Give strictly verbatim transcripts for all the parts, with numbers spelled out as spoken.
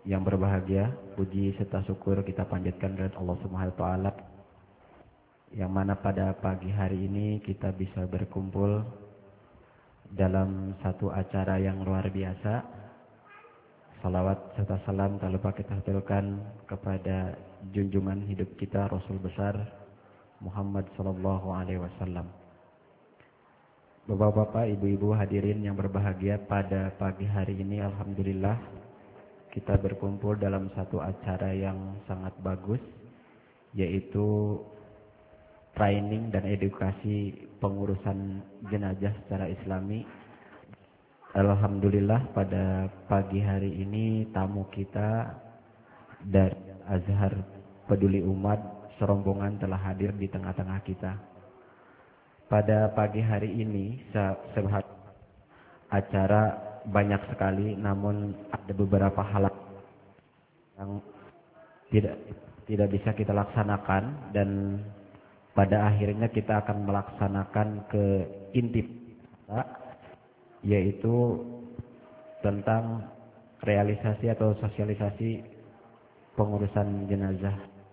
yang berbahagia, puji serta syukur kita panjatkan kepada Allah Subhanahu wa taala yang mana pada pagi hari ini kita bisa berkumpul dalam satu acara yang luar biasa. Salawat serta salam tak lupa kita haturkan kepada junjungan hidup kita Rasul besar Muhammad sallallahu alaihi wasallam. Bapak-bapak, ibu-ibu hadirin yang berbahagia, pada pagi hari ini alhamdulillah kita berkumpul dalam satu acara yang sangat bagus, yaitu training dan edukasi pengurusan jenazah secara Islami. Alhamdulillah pada pagi hari ini tamu kita dari Azhar Peduli Umat serombongan telah hadir di tengah-tengah kita. Pada pagi hari ini sehat acara banyak sekali, namun ada beberapa hal yang tidak tidak bisa kita laksanakan, dan pada akhirnya kita akan melaksanakan ke inti kita, yaitu tentang realisasi atau sosialisasi pengurusan jenazah.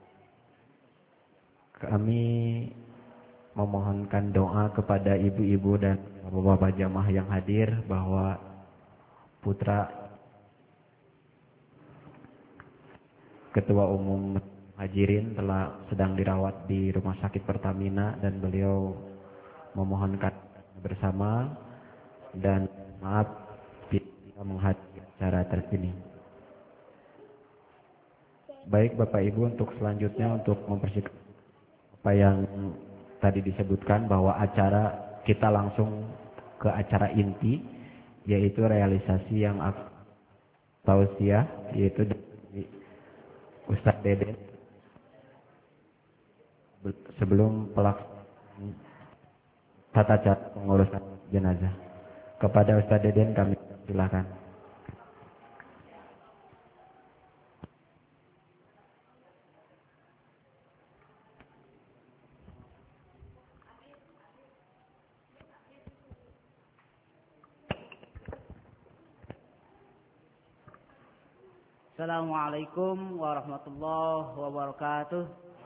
Kami memohonkan doa kepada ibu-ibu dan bapak-bapak jamaah yang hadir bahwa putra Ketua Umum Muhajirin telah sedang dirawat di Rumah Sakit Pertamina, dan beliau memohonkan bersama dan maaf tidak menghadiri acara terkini. Baik Bapak Ibu, untuk selanjutnya untuk mempersiapkan apa yang tadi disebutkan bahwa acara kita langsung ke acara inti, yaitu realisasi yang tausiah, yaitu dari Ustadz Deden sebelum pelaksanaan tata cara pengurusan jenazah. Kepada Ustadz Deden kami silakan. Assalamualaikum warahmatullahi wabarakatuh.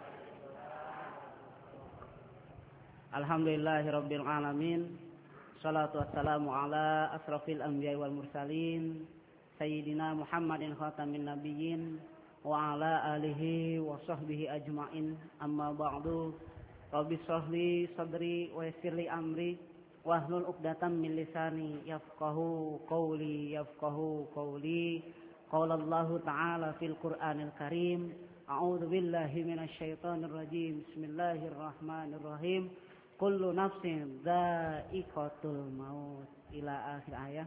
Alhamdulillahirabbil alamin. Salatu wassalamu ala asrafil anbiya'i wal mursalin sayyidina Muhammadin khatamin nabiyyin wa ala alihi wa sahbihi ajmain. Amma ba'du. Rabbi shrahli sadri wa yassirli amri wahlul 'uqdatam min lisani yafqahu qawli yafqahu qawli. Qala Allah Ta'ala fil Qur'anil Karim, a'udzu billahi minasy syaithanir rajim. Bismillahirrahmanirrahim. Kullu nafsin dha'iqatul maut, ila akhir ayat.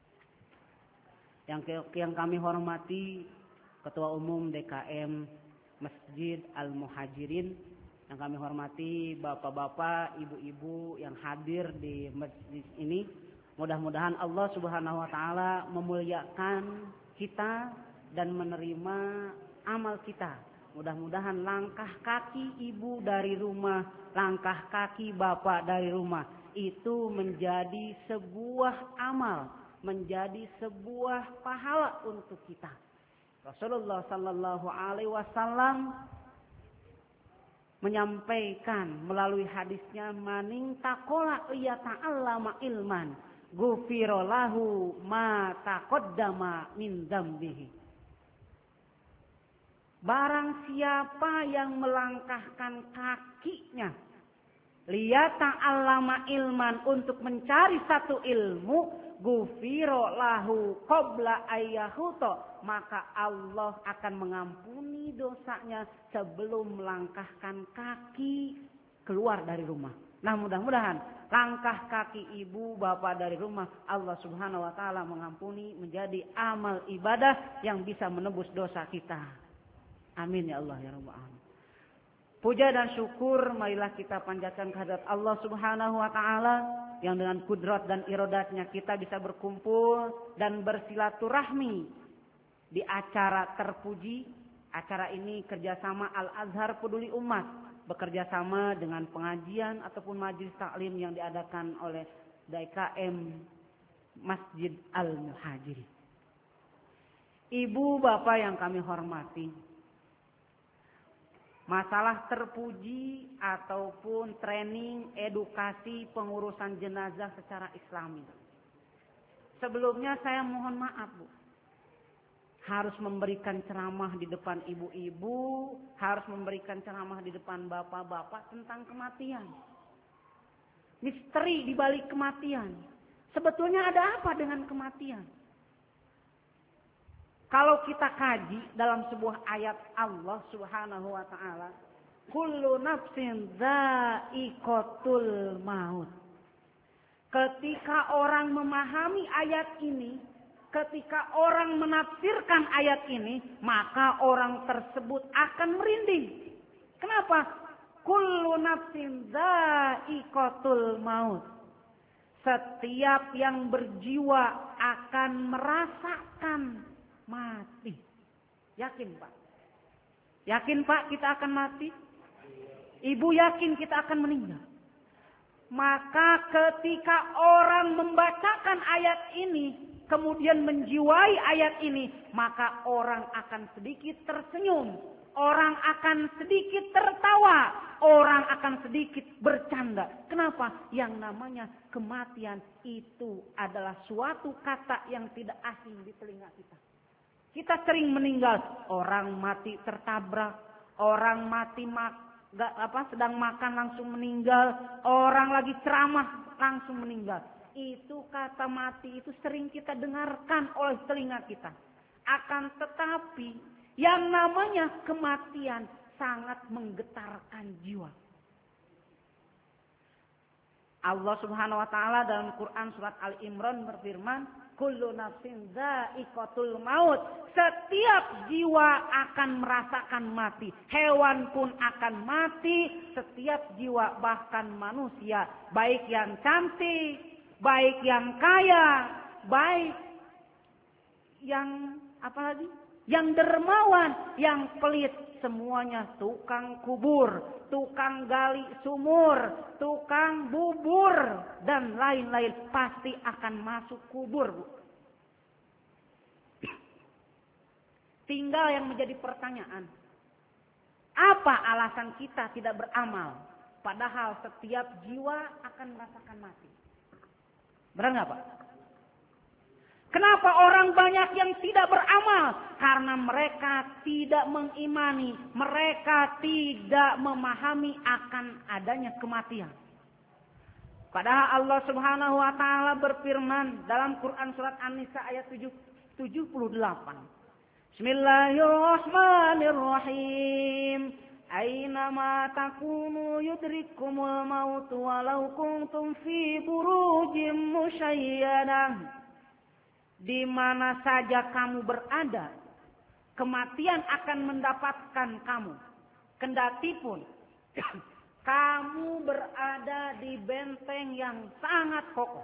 Yang yang kami hormati Ketua Umum D K M Masjid Al Muhajirin, yang kami hormati bapak-bapak, ibu-ibu yang hadir di masjid ini. Mudah-mudahan Allah Subhanahu wa taala memuliakan kita dan menerima amal kita. Mudah-mudahan langkah kaki ibu dari rumah, langkah kaki bapak dari rumah itu menjadi sebuah amal, menjadi sebuah pahala untuk kita. Rasulullah sallallahu alaihi wasallam menyampaikan melalui hadisnya, maning taqala ya ta'allama ilman ghufira lahu ma taqaddama min dzambihi. Barang siapa yang melangkahkan kakinya liyata'allama ilman, untuk mencari satu ilmu, ghufira lahu qabla ayyahuta, maka Allah akan mengampuni dosanya sebelum melangkahkan kaki keluar dari rumah. Nah, mudah-mudahan langkah kaki ibu bapak dari rumah Allah Subhanahu wa taala mengampuni, menjadi amal ibadah yang bisa menebus dosa kita. Amin ya Allah ya Rabbal alamin. Puja dan syukur marilah kita panjatkan kehadirat Allah Subhanahu wa taala yang dengan kudrat dan iradatnya kita bisa berkumpul dan bersilaturahmi di acara terpuji. Acara ini kerjasama Al-Azhar Peduli Umat, bekerja sama dengan pengajian ataupun majelis taklim yang diadakan oleh D K M Masjid Al Muhajirin. Ibu bapak yang kami hormati, masalah terpuji ataupun training edukasi pengurusan jenazah secara islami. Sebelumnya saya mohon maaf Bu, harus memberikan ceramah di depan ibu-ibu, harus memberikan ceramah di depan bapak-bapak tentang kematian. Misteri di balik kematian. Sebetulnya ada apa dengan kematian? Kalau kita kaji dalam sebuah ayat Allah Subhanahu wa taala, kullu nafsin dha'iqatul maut. Ketika orang memahami ayat ini, ketika orang menafsirkan ayat ini, maka orang tersebut akan merinding. Kenapa? Kullu nafsin dha'iqatul maut. Setiap yang berjiwa akan merasakan mati. Yakin Pak? Yakin Pak kita akan mati? Ibu yakin kita akan meninggal? Maka ketika orang membacakan ayat ini, kemudian menjiwai ayat ini, maka orang akan sedikit tersenyum, orang akan sedikit tertawa, orang akan sedikit bercanda. Kenapa? Yang namanya kematian itu adalah suatu kata yang tidak asing di telinga kita. Kita sering meninggal, orang mati tertabrak, orang mati mak Gak, apa, sedang makan langsung meninggal, orang lagi ceramah langsung meninggal. Itu kata mati itu sering kita dengarkan oleh telinga kita. Akan tetapi yang namanya kematian sangat menggetarkan jiwa. Allah Subhanahu wa taala dalam Quran surat Al-Imran berfirman, kullu nafsin dha'iqatul maut. Setiap jiwa akan merasakan mati. Hewan pun akan mati. Setiap jiwa, bahkan manusia. Baik yang cantik, baik yang kaya, baik yang apa lagi? Yang dermawan, yang pelit. Semuanya tukang kubur, tukang gali sumur, tukang bubur, dan lain-lain pasti akan masuk kubur, Bu. Tinggal yang menjadi pertanyaan, apa alasan kita tidak beramal? Padahal setiap jiwa akan merasakan mati. Benar nggak Pak? Kenapa orang banyak yang tidak beramal? Karena mereka tidak mengimani, mereka tidak memahami akan adanya kematian. Padahal Allah Subhanahu wa taala berfirman dalam Quran surat An-Nisa ayat tujuh puluh delapan. Bismillahirrahmanirrahim. Aynama takunu yudrikumul maut walau kuntum fi burujim musyayyadah. Di mana saja kamu berada, kematian akan mendapatkan kamu. Kendati pun kamu berada di benteng yang sangat kokoh.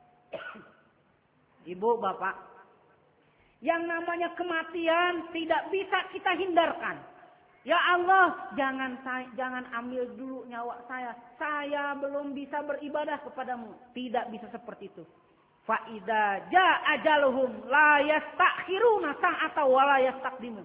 Ibu, bapak, yang namanya kematian tidak bisa kita hindarkan. Ya Allah, jangan jangan ambil dulu nyawa saya. Saya belum bisa beribadah kepadamu. Tidak bisa seperti itu. Fa'idha ja'a ajaluhum la yastakhiruna sa'ata wa la yastaqdimun.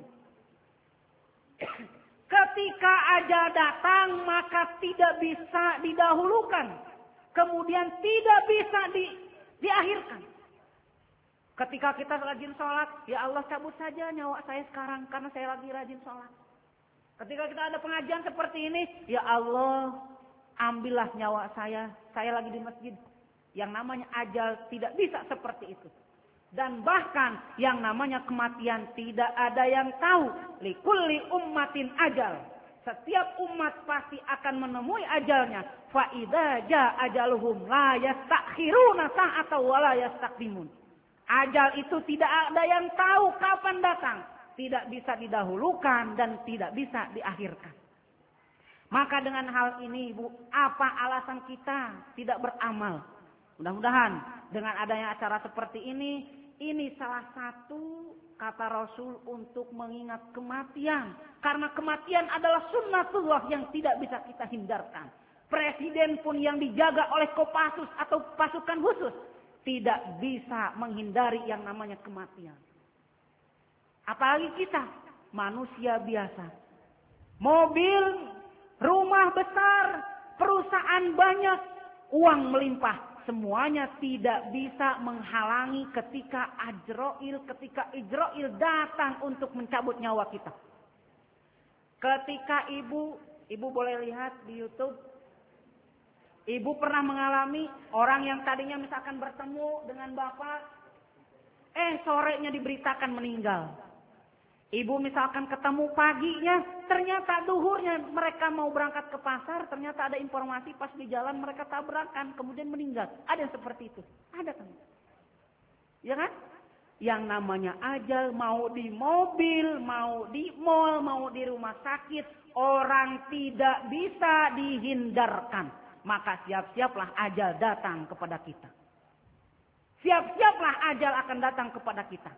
Ketika ajal datang maka tidak bisa didahulukan. Kemudian tidak bisa di, diakhirkan. Ketika kita rajin sholat, ya Allah cabut saja nyawa saya sekarang karena saya lagi rajin sholat. Ketika kita ada pengajian seperti ini, ya Allah ambillah nyawa saya, saya lagi di masjid. Yang namanya ajal tidak bisa seperti itu. Dan bahkan yang namanya kematian tidak ada yang tahu. Likulli ummatin ajal. Setiap umat pasti akan menemui ajalnya. Fa idza jaa ajaluhum la yastakhiruna sa'atan wa la yastaqdimun. Ajal itu tidak ada yang tahu kapan datang. Tidak bisa didahulukan dan tidak bisa diakhirkan. Maka dengan hal ini, Bu, apa alasan kita tidak beramal? Mudah-mudahan dengan adanya acara seperti ini, ini salah satu kata Rasul untuk mengingat kematian. Karena kematian adalah sunnatullah yang tidak bisa kita hindarkan. Presiden pun yang dijaga oleh Kopassus atau pasukan khusus tidak bisa menghindari yang namanya kematian. Apalagi kita, manusia biasa. Mobil, rumah besar, perusahaan banyak, uang melimpah. Semuanya tidak bisa menghalangi ketika Ajrail, ketika Ijrail datang untuk mencabut nyawa kita. Ketika ibu, ibu boleh lihat di YouTube, ibu pernah mengalami orang yang tadinya misalkan bertemu dengan bapak, eh sorenya diberitakan meninggal. Ibu misalkan ketemu paginya, ternyata duhurnya mereka mau berangkat ke pasar, ternyata ada informasi pas di jalan mereka tabrakan, kemudian meninggal. Ada yang seperti itu. Ada kan? Ya kan? Yang namanya ajal, mau di mobil, mau di mall, mau di rumah sakit, orang tidak bisa dihindarkan. Maka siap-siaplah ajal datang kepada kita. Siap-siaplah ajal akan datang kepada kita.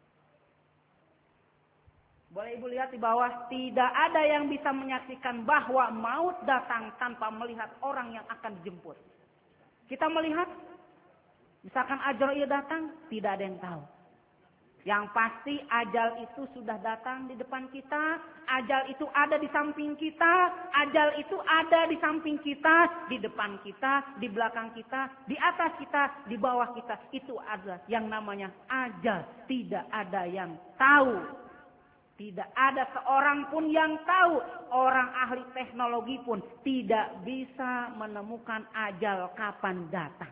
Boleh ibu lihat di bawah, tidak ada yang bisa menyaksikan bahwa maut datang tanpa melihat orang yang akan dijemput. Kita melihat, misalkan Ajrail datang, tidak ada yang tahu. Yang pasti ajal itu sudah datang di depan kita, ajal itu ada di samping kita, ajal itu ada di samping kita, di depan kita, di belakang kita, di atas kita, di bawah kita. Itu adalah yang namanya ajal. Tidak ada yang tahu. Tidak ada seorang pun yang tahu. Orang ahli teknologi pun tidak bisa menemukan ajal kapan datang.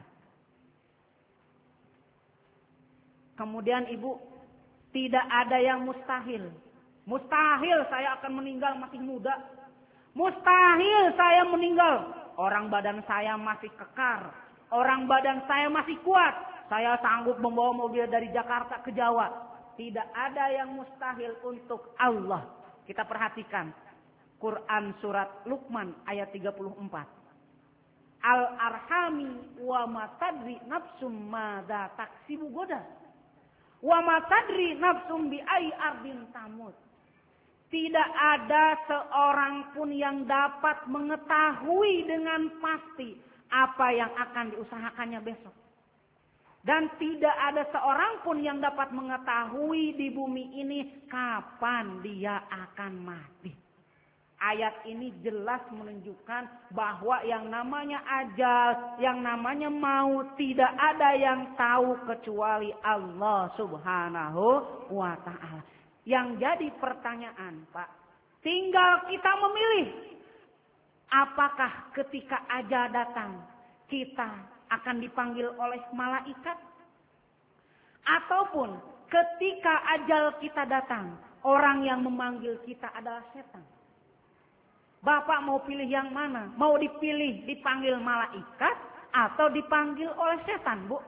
Kemudian ibu, tidak ada yang mustahil. Mustahil saya akan meninggal masih muda. Mustahil saya meninggal. Orang badan saya masih kekar. Orang badan saya masih kuat. Saya sanggup membawa mobil dari Jakarta ke Jawa. Tidak ada yang mustahil untuk Allah. Kita perhatikan. Quran surat Luqman ayat tiga puluh empat. Al-arhami wa matadri nafsum madza taksibu goda. Wa matadri nafsum bi ai ardin tamut. Tidak ada seorang pun yang dapat mengetahui dengan pasti apa yang akan diusahakannya besok. Dan tidak ada seorang pun yang dapat mengetahui di bumi ini kapan dia akan mati. Ayat ini jelas menunjukkan bahwa yang namanya ajal, yang namanya maut, tidak ada yang tahu kecuali Allah Subhanahu wa Ta'ala. Yang jadi pertanyaan, Pak, tinggal kita memilih. Apakah ketika ajal datang kita akan dipanggil oleh malaikat? Ataupun ketika ajal kita datang, orang yang memanggil kita adalah setan? Bapak mau pilih yang mana? Mau dipilih dipanggil malaikat atau dipanggil oleh setan, Bu?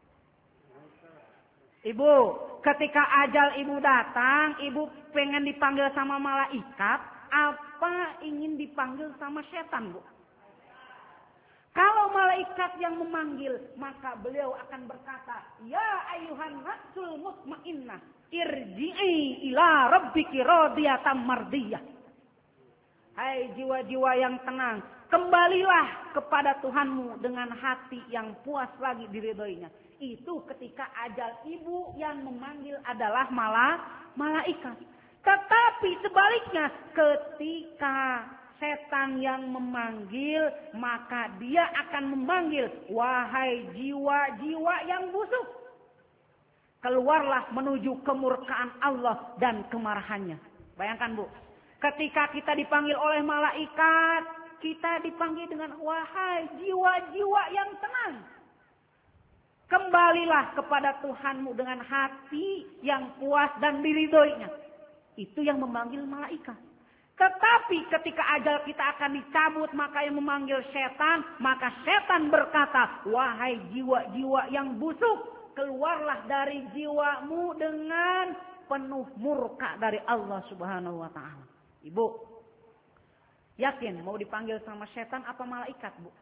Ibu, ketika ajal ibu datang, ibu pengen dipanggil sama malaikat, apa ingin dipanggil sama setan, Bu? Kalau malaikat yang memanggil, maka beliau akan berkata, Ya ayuhan nafsul mutmainnah, irji'i ila rabbiki radiyatan mardiyah. Hai jiwa-jiwa yang tenang, kembalilah kepada Tuhanmu dengan hati yang puas lagi diridhoinya. Itu ketika ajal ibu yang memanggil adalah malah malaikat. Tetapi sebaliknya, ketika setan yang memanggil, maka dia akan memanggil, wahai jiwa-jiwa yang busuk, keluarlah menuju kemurkaan Allah dan kemarahannya. Bayangkan, Bu, ketika kita dipanggil oleh malaikat, kita dipanggil dengan, wahai jiwa-jiwa yang tenang, kembalilah kepada Tuhanmu dengan hati yang puas dan diridhoinya. Itu yang memanggil malaikat. Tetapi ketika ajal kita akan dicabut, maka yang memanggil setan, maka setan berkata, wahai jiwa-jiwa yang busuk, keluarlah dari jiwamu dengan penuh murka dari Allah Subhanahu wa Ta'ala. Ibu, yakin mau dipanggil sama setan apa malaikat, Bu?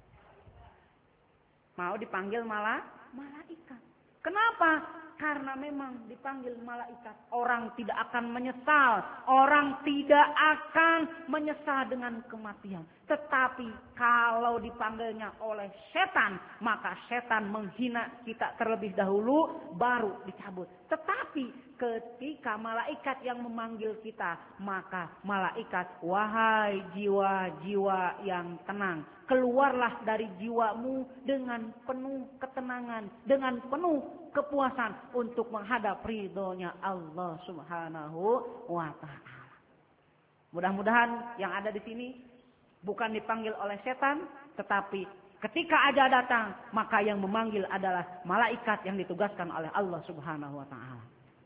Mau dipanggil malah malaikat. Kenapa? Karena memang dipanggil malaikat, orang tidak akan menyesal. Orang tidak akan menyesal dengan kematian. Tetapi kalau dipanggilnya oleh setan, maka setan menghina kita terlebih dahulu, baru dicabut. Tetapi ketika malaikat yang memanggil kita, maka malaikat, wahai jiwa-jiwa yang tenang, keluarlah dari jiwamu dengan penuh ketenangan, dengan penuh kepuasan untuk menghadap ridhonya Allah Subhanahu wa Ta'ala. Mudah-mudahan yang ada di sini bukan dipanggil oleh setan, tetapi ketika ajal datang, maka yang memanggil adalah malaikat yang ditugaskan oleh Allah Subhanahu wa Ta'ala.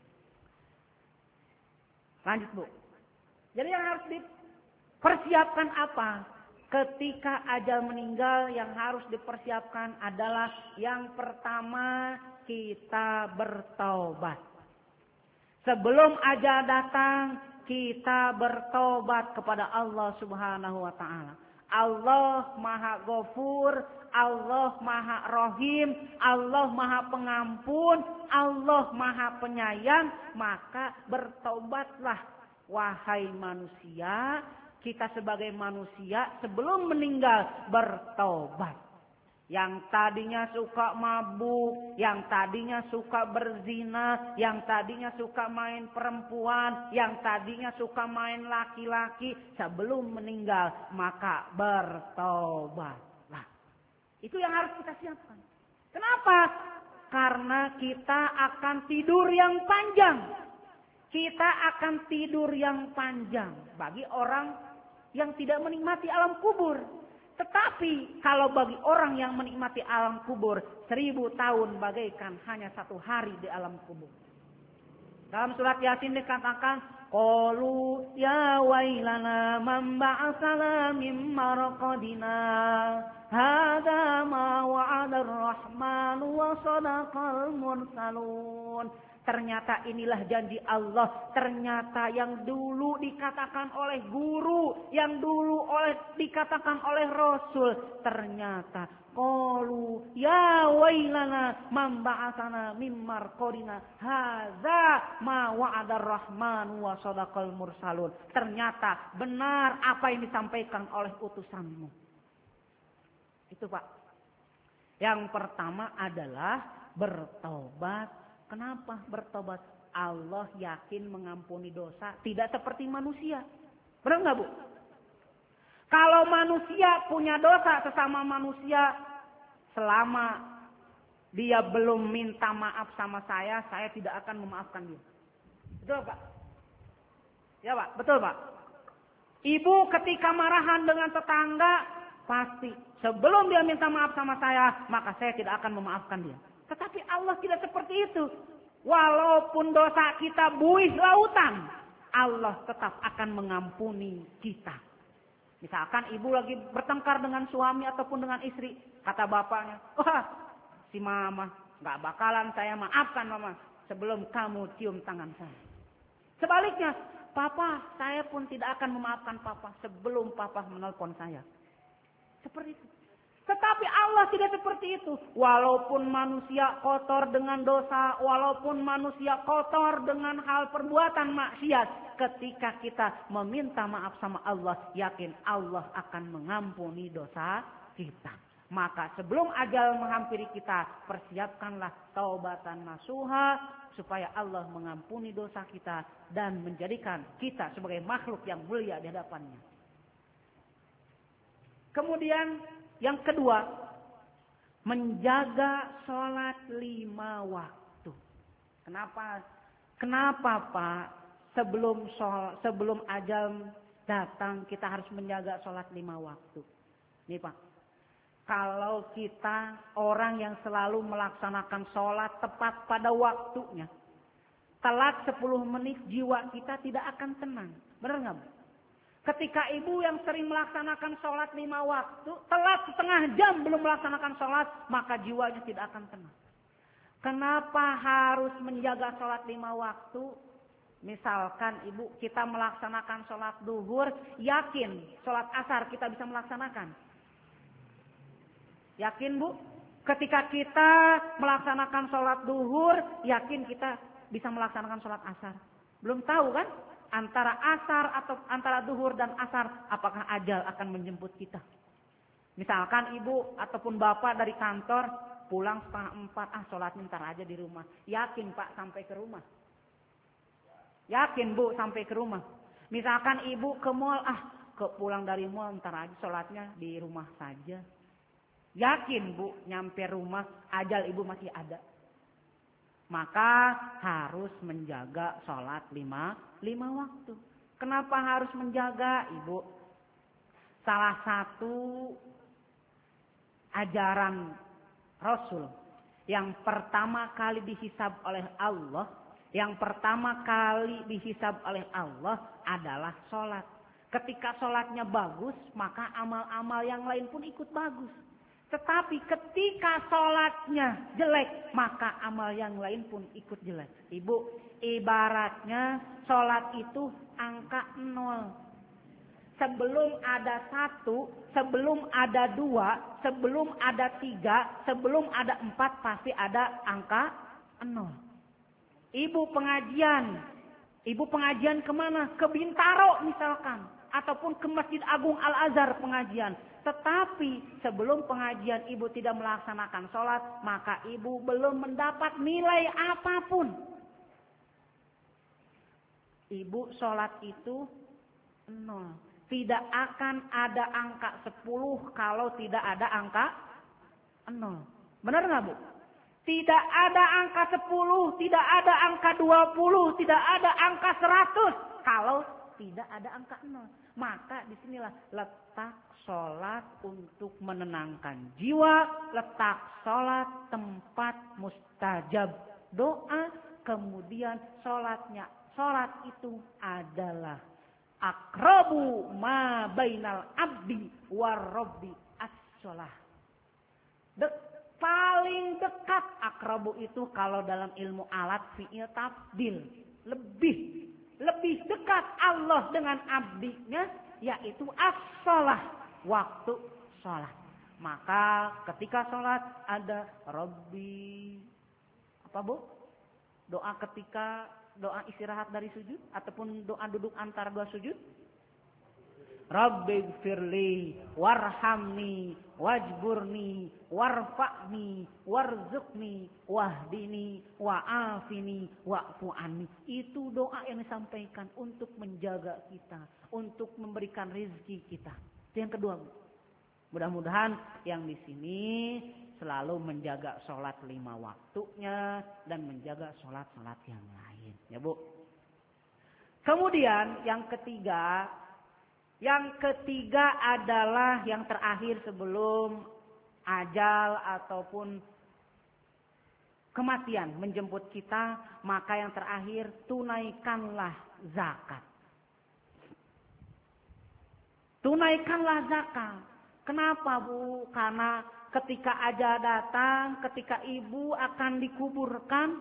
Lanjut, Bu. Jadi yang harus dipersiapkan apa? Ketika ajal meninggal, yang harus dipersiapkan adalah yang pertama, kita bertaubat. Sebelum ajal datang, kita bertobat kepada Allah Subhanahu wa Ta'ala. Allah Maha Ghafur, Allah Maha Rahim, Allah Maha Pengampun, Allah Maha Penyayang. Maka bertobatlah wahai manusia. Kita sebagai manusia sebelum meninggal bertobat. Yang tadinya suka mabuk, yang tadinya suka berzina, yang tadinya suka main perempuan, yang tadinya suka main laki-laki, sebelum meninggal maka bertobatlah. Itu yang harus kita siapkan. Kenapa? Karena kita akan tidur yang panjang. Kita akan tidur yang panjang bagi orang yang tidak menikmati alam kubur. Tetapi kalau bagi orang yang menikmati alam kubur, seribu tahun bagaikan hanya satu hari di alam kubur. Dalam surat Yasin dikatakan, qalu ya wailana man ba'atsana min marqadina hadza ma wa'ada ar-rahman wa sadaqal mursalun. Ternyata inilah janji Allah. Ternyata yang dulu dikatakan oleh guru, yang dulu oleh dikatakan oleh Rasul, ternyata qalu ya wailana man ba'atsana mim marqadina hadza ma wa'ada ar-rahman wa sadaqal mursalun. Ternyata benar apa yang disampaikan oleh utusanmu. Itu, Pak. Yang pertama adalah bertobat. Kenapa bertobat? Allah yakin mengampuni dosa, tidak seperti manusia. Benar nggak, Bu? Kalau manusia punya dosa sesama manusia, selama dia belum minta maaf sama saya, saya tidak akan memaafkan dia. Betul, Pak? Ya, Pak, betul, Pak. Ibu ketika marahan dengan tetangga, pasti sebelum dia minta maaf sama saya, maka saya tidak akan memaafkan dia. Tetapi Allah tidak seperti itu. Walaupun dosa kita buih lautan, Allah tetap akan mengampuni kita. Misalkan ibu lagi bertengkar dengan suami ataupun dengan istri. Kata bapaknya, wah si mama gak bakalan saya maafkan mama sebelum kamu cium tangan saya. Sebaliknya, papa saya pun tidak akan memaafkan papa sebelum papa menelpon saya. Seperti itu. Tetapi Allah tidak seperti itu. Walaupun manusia kotor dengan dosa, walaupun manusia kotor dengan hal perbuatan maksiat, ketika kita meminta maaf sama Allah, yakin Allah akan mengampuni dosa kita. Maka sebelum ajal menghampiri kita, persiapkanlah taubatan nasuha supaya Allah mengampuni dosa kita dan menjadikan kita sebagai makhluk yang mulia di hadapannya. Kemudian yang kedua, menjaga sholat lima waktu. Kenapa? Kenapa, Pak? Sebelum shol, sebelum ajal datang kita harus menjaga sholat lima waktu. Nih, Pak. Kalau kita orang yang selalu melaksanakan sholat tepat pada waktunya, telat sepuluh menit jiwa kita tidak akan tenang. Benar nggak, Bu? Ketika ibu yang sering melaksanakan sholat lima waktu, telat setengah jam belum melaksanakan sholat, maka jiwanya tidak akan tenang. Kenapa harus menjaga sholat lima waktu? Misalkan ibu kita melaksanakan sholat duhur, yakin sholat asar kita bisa melaksanakan. Yakin, Bu? Ketika kita melaksanakan sholat duhur, yakin kita bisa melaksanakan sholat asar. Belum tahu kan? Antara asar atau antara duhur dan asar, apakah ajal akan menjemput kita? Misalkan ibu ataupun bapak dari kantor pulang setengah empat, ah sholat ntar aja di rumah. Yakin Pak sampai ke rumah? Yakin Bu sampai ke rumah. Misalkan ibu ke mall, ah ke pulang dari mall ntar aja sholatnya di rumah saja. Yakin Bu nyampe rumah ajal ibu masih ada. Maka harus menjaga sholat lima, lima waktu. Kenapa harus menjaga Ibu? Salah satu ajaran Rasul yang pertama kali dihisab oleh Allah, yang pertama kali dihisab oleh Allah adalah sholat. Ketika sholatnya bagus, maka amal-amal yang lain pun ikut bagus. Tetapi ketika sholatnya jelek, maka amal yang lain pun ikut jelek. Ibu, ibaratnya sholat itu angka nol. Sebelum ada satu, sebelum ada dua, sebelum ada tiga, sebelum ada empat, pasti ada angka nol. Ibu pengajian, ibu pengajian kemana? Ke Bintaro misalkan, ataupun ke Masjid Agung Al-Azhar pengajian. Tetapi sebelum pengajian ibu tidak melaksanakan sholat, maka ibu belum mendapat nilai apapun. Ibu sholat itu nol. Tidak akan ada angka sepuluh kalau tidak ada angka nol. Benar nggak Bu? Tidak ada angka sepuluh, tidak ada angka dua puluh, tidak ada angka seratus kalau tidak ada angka nol. Maka disinilah letak sholat untuk menenangkan jiwa, letak sholat tempat mustajab doa, kemudian sholatnya, sholat itu adalah akrabu ma bainal abdi war rabbi as-sholah. De- paling dekat akrabu itu kalau dalam ilmu alat fi'il tabdil, lebih lebih dekat Allah dengan abdinya, yaitu as-sholah, waktu sholat. Maka ketika sholat ada Rabbi, apa Bu? Doa ketika, doa istirahat dari sujud, ataupun doa duduk antara dua sujud. Rabbi gfirli, warhamni, wajburni, warfa'ni, warzuqni, wahdini, wa'afini, wa'fu anni. Itu doa yang disampaikan untuk menjaga kita, untuk memberikan rezeki kita. Itu yang kedua, Bu. Mudah-mudahan yang di sini selalu menjaga sholat lima waktunya dan menjaga sholat-sholat yang lain, ya Bu. Kemudian yang ketiga, yang ketiga adalah yang terakhir sebelum ajal ataupun kematian menjemput kita, maka yang terakhir tunaikanlah zakat. Tunaikanlah zakat. Kenapa Bu? Karena ketika ajal datang, ketika ibu akan dikuburkan,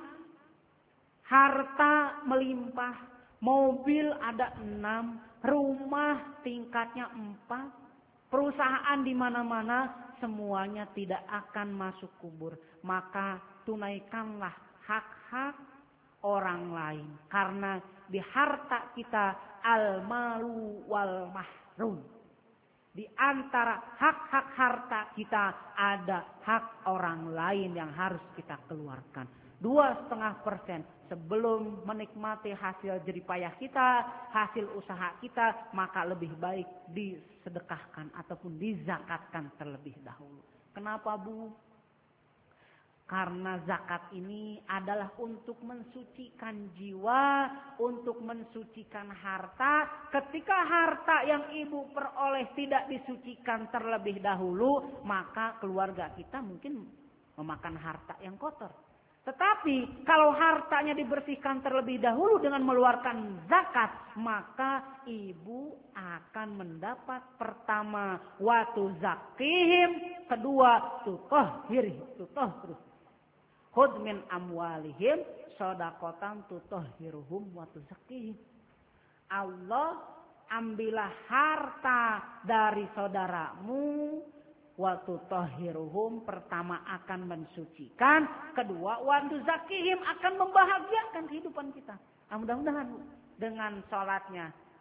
harta melimpah, mobil ada enam, rumah tingkatnya empat, perusahaan di mana-mana, semuanya tidak akan masuk kubur. Maka tunaikanlah hak-hak orang lain. Karena di harta kita al-malu wal mahrum. Di antara hak-hak harta kita ada hak orang lain yang harus kita keluarkan. Dua setengah persen sebelum menikmati hasil jeripayah kita, hasil usaha kita, maka lebih baik disedekahkan ataupun dizakatkan terlebih dahulu. Kenapa Bu? Karena zakat ini adalah untuk mensucikan jiwa, untuk mensucikan harta. Ketika harta yang ibu peroleh tidak disucikan terlebih dahulu, maka keluarga kita mungkin memakan harta yang kotor. Tetapi kalau hartanya dibersihkan terlebih dahulu dengan mengeluarkan zakat, maka ibu akan mendapat pertama watu zakihim, kedua tutahhir, tutahhir. Khudh min amwalihim shadaqatan tutahhiruhum wa tuzakkihim. Allah, ambillah harta dari saudaramu, wa tutahhiruhum, pertama akan mensucikan, kedua wa tuzakkihim, akan membahagiakan kehidupan kita. Nah, mudah-mudahan dengan sholatnya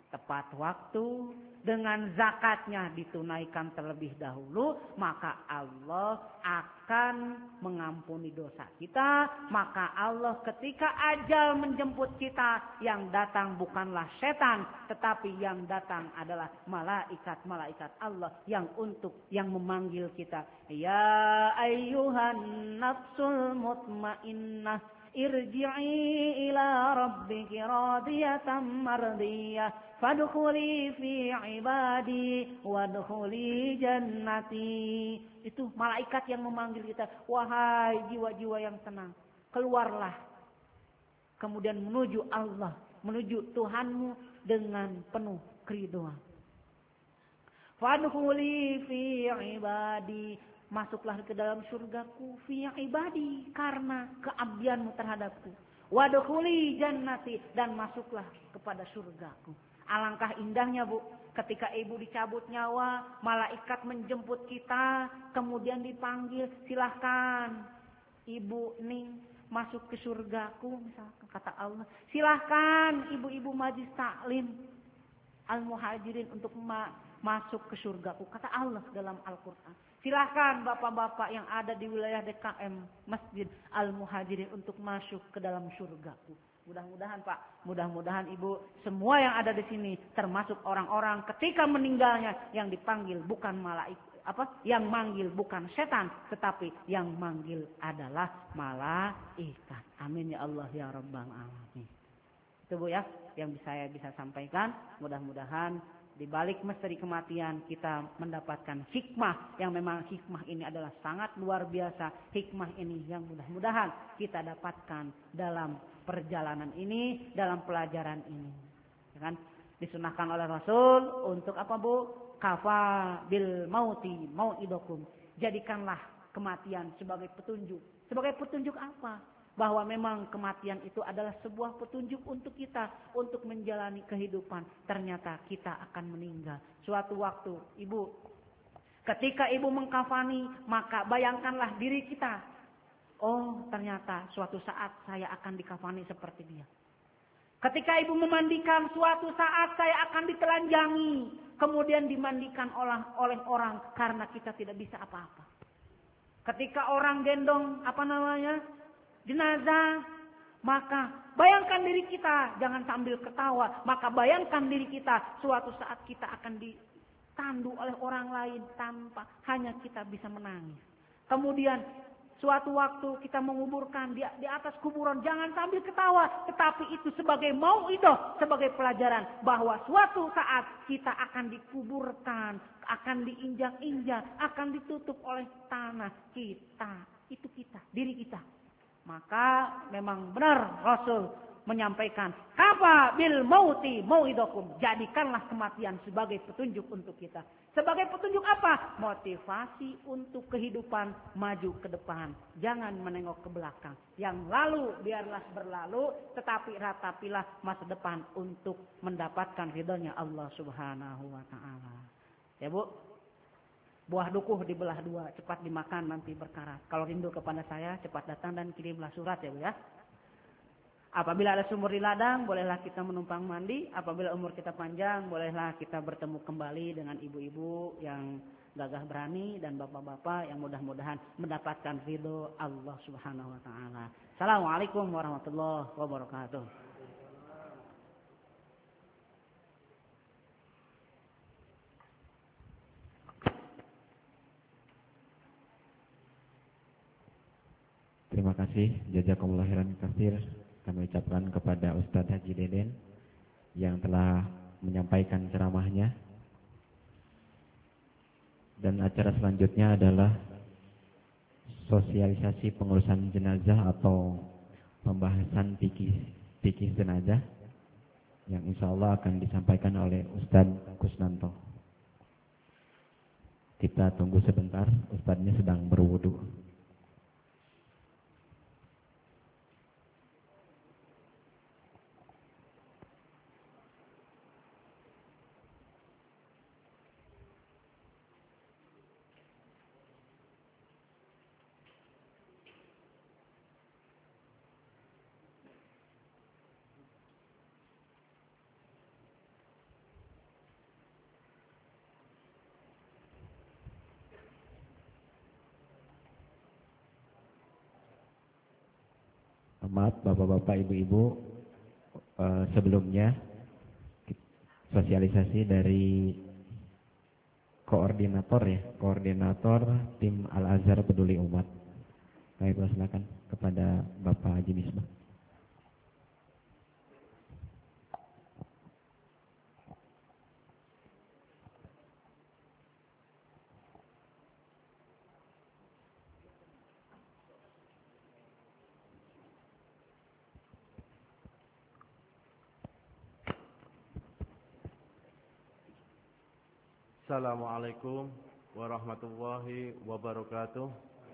tepat waktu, dengan zakatnya ditunaikan terlebih dahulu, maka Allah akan mengampuni dosa kita. Maka Allah ketika ajal menjemput kita, yang datang bukanlah setan, tetapi yang datang adalah malaikat-malaikat Allah yang untuk yang memanggil kita. Ya ayyuhan nafsul mutmainnah, irji'i ila rabbiki radiyatan mardiyah, fadkhuli fi ibadi wadkhuli jannati. Itu malaikat yang memanggil kita. Wahai jiwa-jiwa yang tenang, keluarlah. Kemudian menuju Allah, menuju Tuhanmu dengan penuh keriduan. Fadkhuli fi ibadi, masuklah ke dalam surgaku, fi ibadi, karena keabdianmu terhadapku. Wadkhuli jannati, dan masuklah kepada surgaku. Alangkah indahnya, Bu, ketika ibu dicabut nyawa, malaikat menjemput kita, kemudian dipanggil, silahkan Ibu Ning masuk ke surgaku, misalkan kata Allah. Silahkan ibu-ibu majlis taklim Al-Muhajirin untuk ma masuk ke surgaku, kata Allah dalam Al-Quran. Silahkan bapak-bapak yang ada di wilayah D K M Masjid Al-Muhajirin untuk masuk ke dalam surgaku. Mudah-mudahan Pak, mudah-mudahan Ibu, semua yang ada di sini, termasuk orang-orang ketika meninggalnya yang dipanggil bukan malaikat, apa? Yang manggil bukan setan, tetapi yang manggil adalah malaikat. Amin ya Allah ya Rabbal alamin. Itu Bu ya, yang saya bisa sampaikan. Mudah-mudahan di balik misteri kematian kita mendapatkan hikmah, yang memang hikmah ini adalah sangat luar biasa. Hikmah ini yang mudah-mudahan kita dapatkan dalam perjalanan ini, dalam pelajaran ini. Ya kan? Disunahkan oleh Rasul untuk apa, Bu? Kafa bil mauti mau'idokum. Jadikanlah kematian sebagai petunjuk. Sebagai petunjuk apa? Bahwa memang kematian itu adalah sebuah petunjuk untuk kita, untuk menjalani kehidupan. Ternyata kita akan meninggal suatu waktu. Ibu, ketika Ibu mengkafani, maka bayangkanlah diri kita. Oh, ternyata suatu saat saya akan dikafani seperti dia. Ketika Ibu memandikan, suatu saat saya akan ditelanjangi, kemudian dimandikan oleh, oleh orang karena kita tidak bisa apa-apa. Ketika orang gendong, apa namanya, jenazah, maka bayangkan diri kita, jangan sambil ketawa, maka bayangkan diri kita, suatu saat kita akan ditandu oleh orang lain tanpa hanya kita bisa menangis. Kemudian suatu waktu kita menguburkan di, di atas kuburan, jangan sambil ketawa, tetapi itu sebagai mau'idah, sebagai pelajaran bahwa suatu saat kita akan dikuburkan, akan diinjak-injak, akan ditutup oleh tanah kita. Itu kita, diri kita. Maka memang benar Rasul menyampaikan, kafa bil mauti mau'idakum. Jadikanlah kematian sebagai petunjuk untuk kita. Sebagai petunjuk apa? Motivasi untuk kehidupan maju ke depan. Jangan menengok ke belakang. Yang lalu biarlah berlalu, tetapi ratapilah masa depan untuk mendapatkan ridhonya Allah Subhanahu wa taala. Ya Bu, buah dukuh dibelah dua, cepat dimakan nanti berkarat. Kalau rindu kepada saya, cepat datang dan kirimlah surat ya Bu ya. Apabila ada sumur di ladang, bolehlah kita menumpang mandi. Apabila umur kita panjang, bolehlah kita bertemu kembali dengan ibu-ibu yang gagah berani dan bapak-bapak yang mudah-mudahan mendapatkan ridho Allah Subhanahu wa taala. Assalamualaikum warahmatullahi wabarakatuh. Terima kasih, jazakumullah khairan katsir. Kami ucapkan kepada Ustadz Haji Deden yang telah menyampaikan ceramahnya. Dan acara selanjutnya adalah sosialisasi pengurusan jenazah atau pembahasan fikih fikih jenazah yang insya Allah akan disampaikan oleh Ustadz Kusnanto. Kita tunggu sebentar, Ustadznya sedang berwudu. maaf bapak-bapak, ibu-ibu, uh, sebelumnya sosialisasi dari koordinator ya, koordinator tim Al-Azhar Peduli Umat. Baik, silakan kepada Bapak Haji Misbah. Assalamualaikum warahmatullahi wabarakatuh.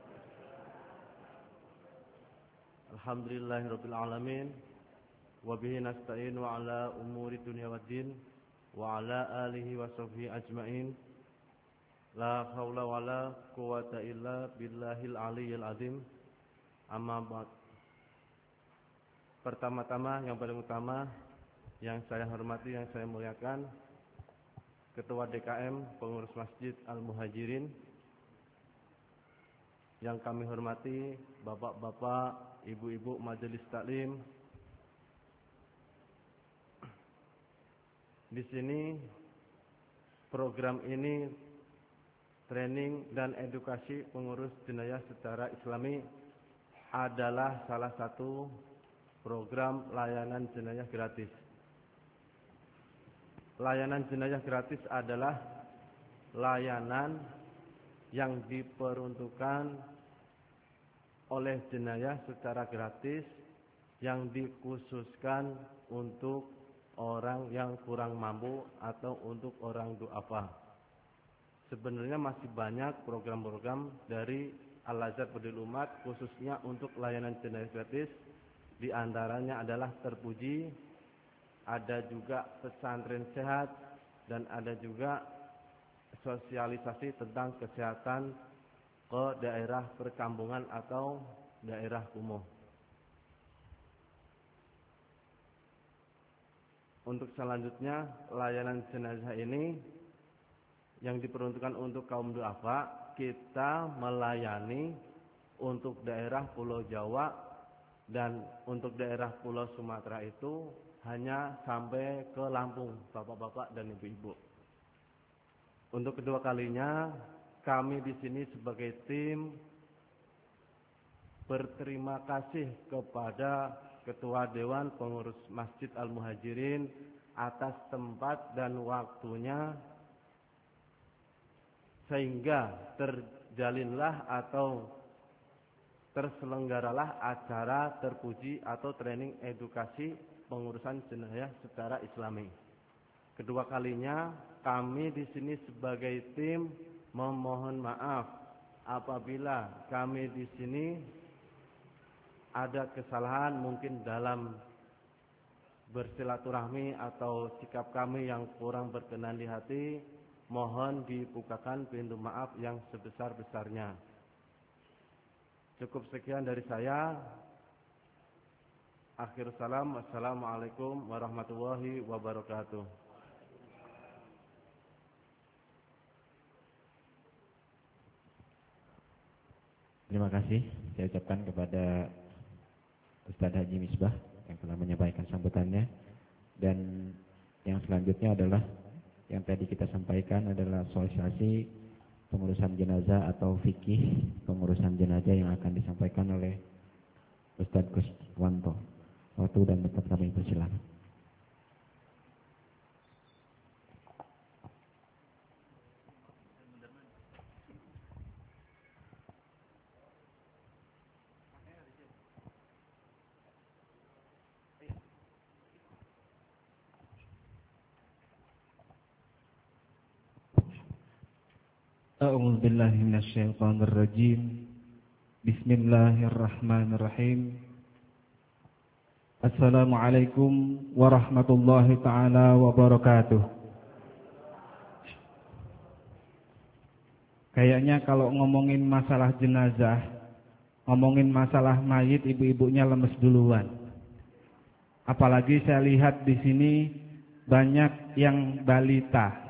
Alhamdulillahirabbil alamin wa bihi nasta'in wa ala umuri dunya waddin wa ala alihi wa sahbihi ajmain. La haula wala quwata illa billahil aliyyil azim. Amma ba'd. Pertama-tama, yang paling utama yang saya hormati, yang saya muliakan, Ketua D K M Pengurus Masjid Al-Muhajirin, yang kami hormati bapak-bapak, ibu-ibu majelis taklim. Di sini program ini training dan edukasi pengurus jenayah secara Islami adalah salah satu program layanan jenayah gratis. Layanan jenayah gratis adalah layanan yang diperuntukkan oleh jenayah secara gratis yang dikhususkan untuk orang yang kurang mampu atau untuk orang du'afa. Sebenarnya masih banyak program-program dari Al-Azhar Peduli Umat khususnya untuk layanan jenayah gratis. Di antaranya adalah Terpuji, ada juga pesantren sehat, dan ada juga sosialisasi tentang kesehatan ke daerah perkampungan atau daerah kumuh. Untuk selanjutnya, layanan jenazah ini yang diperuntukkan untuk kaum du'afa, kita melayani untuk daerah Pulau Jawa, dan untuk daerah Pulau Sumatera itu hanya sampai ke Lampung, bapak-bapak dan ibu-ibu. Untuk kedua kalinya, kami di sini sebagai tim berterima kasih kepada Ketua Dewan Pengurus Masjid Al-Muhajirin atas tempat dan waktunya, sehingga terjalinlah atau terselenggaralah acara Terpuji atau training edukasi pengurusan jenayah secara Islami. Kedua kalinya kami di sini sebagai tim memohon maaf apabila kami di sini ada kesalahan mungkin dalam bersilaturahmi atau sikap kami yang kurang berkenan di hati. Mohon dibukakan pintu maaf yang sebesar-besarnya. Cukup sekian dari saya. Akhir salam. Assalamualaikum warahmatullahi wabarakatuh. Terima kasih saya ucapkan kepada Ustadz Haji Misbah yang telah menyampaikan sambutannya. Dan yang selanjutnya adalah yang tadi kita sampaikan adalah sosialisasi pengurusan jenazah atau fikih pengurusan jenazah yang akan disampaikan oleh Ustadz Kuswanto. Waktu dan tempat kami persilakan. A'udzu billahi minasyaitonir rajim. Bismillahirrahmanirrahim. Assalamualaikum warahmatullahi taala wabarakatuh. Kayaknya kalau ngomongin masalah jenazah, ngomongin masalah mayit, ibu-ibunya lemes duluan. Apalagi saya lihat di sini banyak yang balita.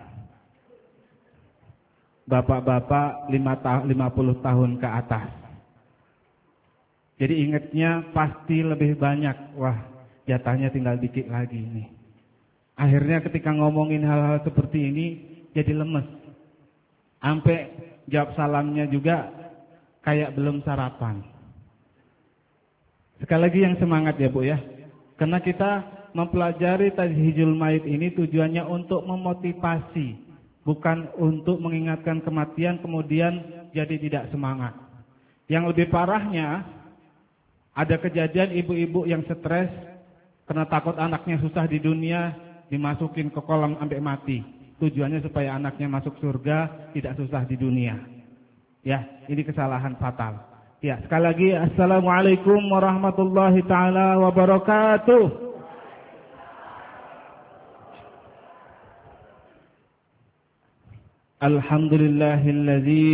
Bapak-bapak lima puluh tahun ke atas. Jadi ingatnya pasti lebih banyak. Wah, jatahnya tinggal dikit lagi nih. Akhirnya ketika ngomongin hal-hal seperti ini jadi lemes. Sampai jawab salamnya juga kayak belum sarapan. Sekali lagi yang semangat ya Bu ya. Karena kita mempelajari tajhizul mayit ini tujuannya untuk memotivasi, bukan untuk mengingatkan kematian kemudian jadi tidak semangat. Yang lebih parahnya, ada kejadian ibu-ibu yang stres karena takut anaknya susah di dunia, dimasukin ke kolam sampai mati. Tujuannya supaya anaknya masuk surga, tidak susah di dunia. Ya, ini kesalahan fatal. Ya, sekali lagi assalamualaikum warahmatullahi taala wabarakatuh. Alhamdulillahilladzi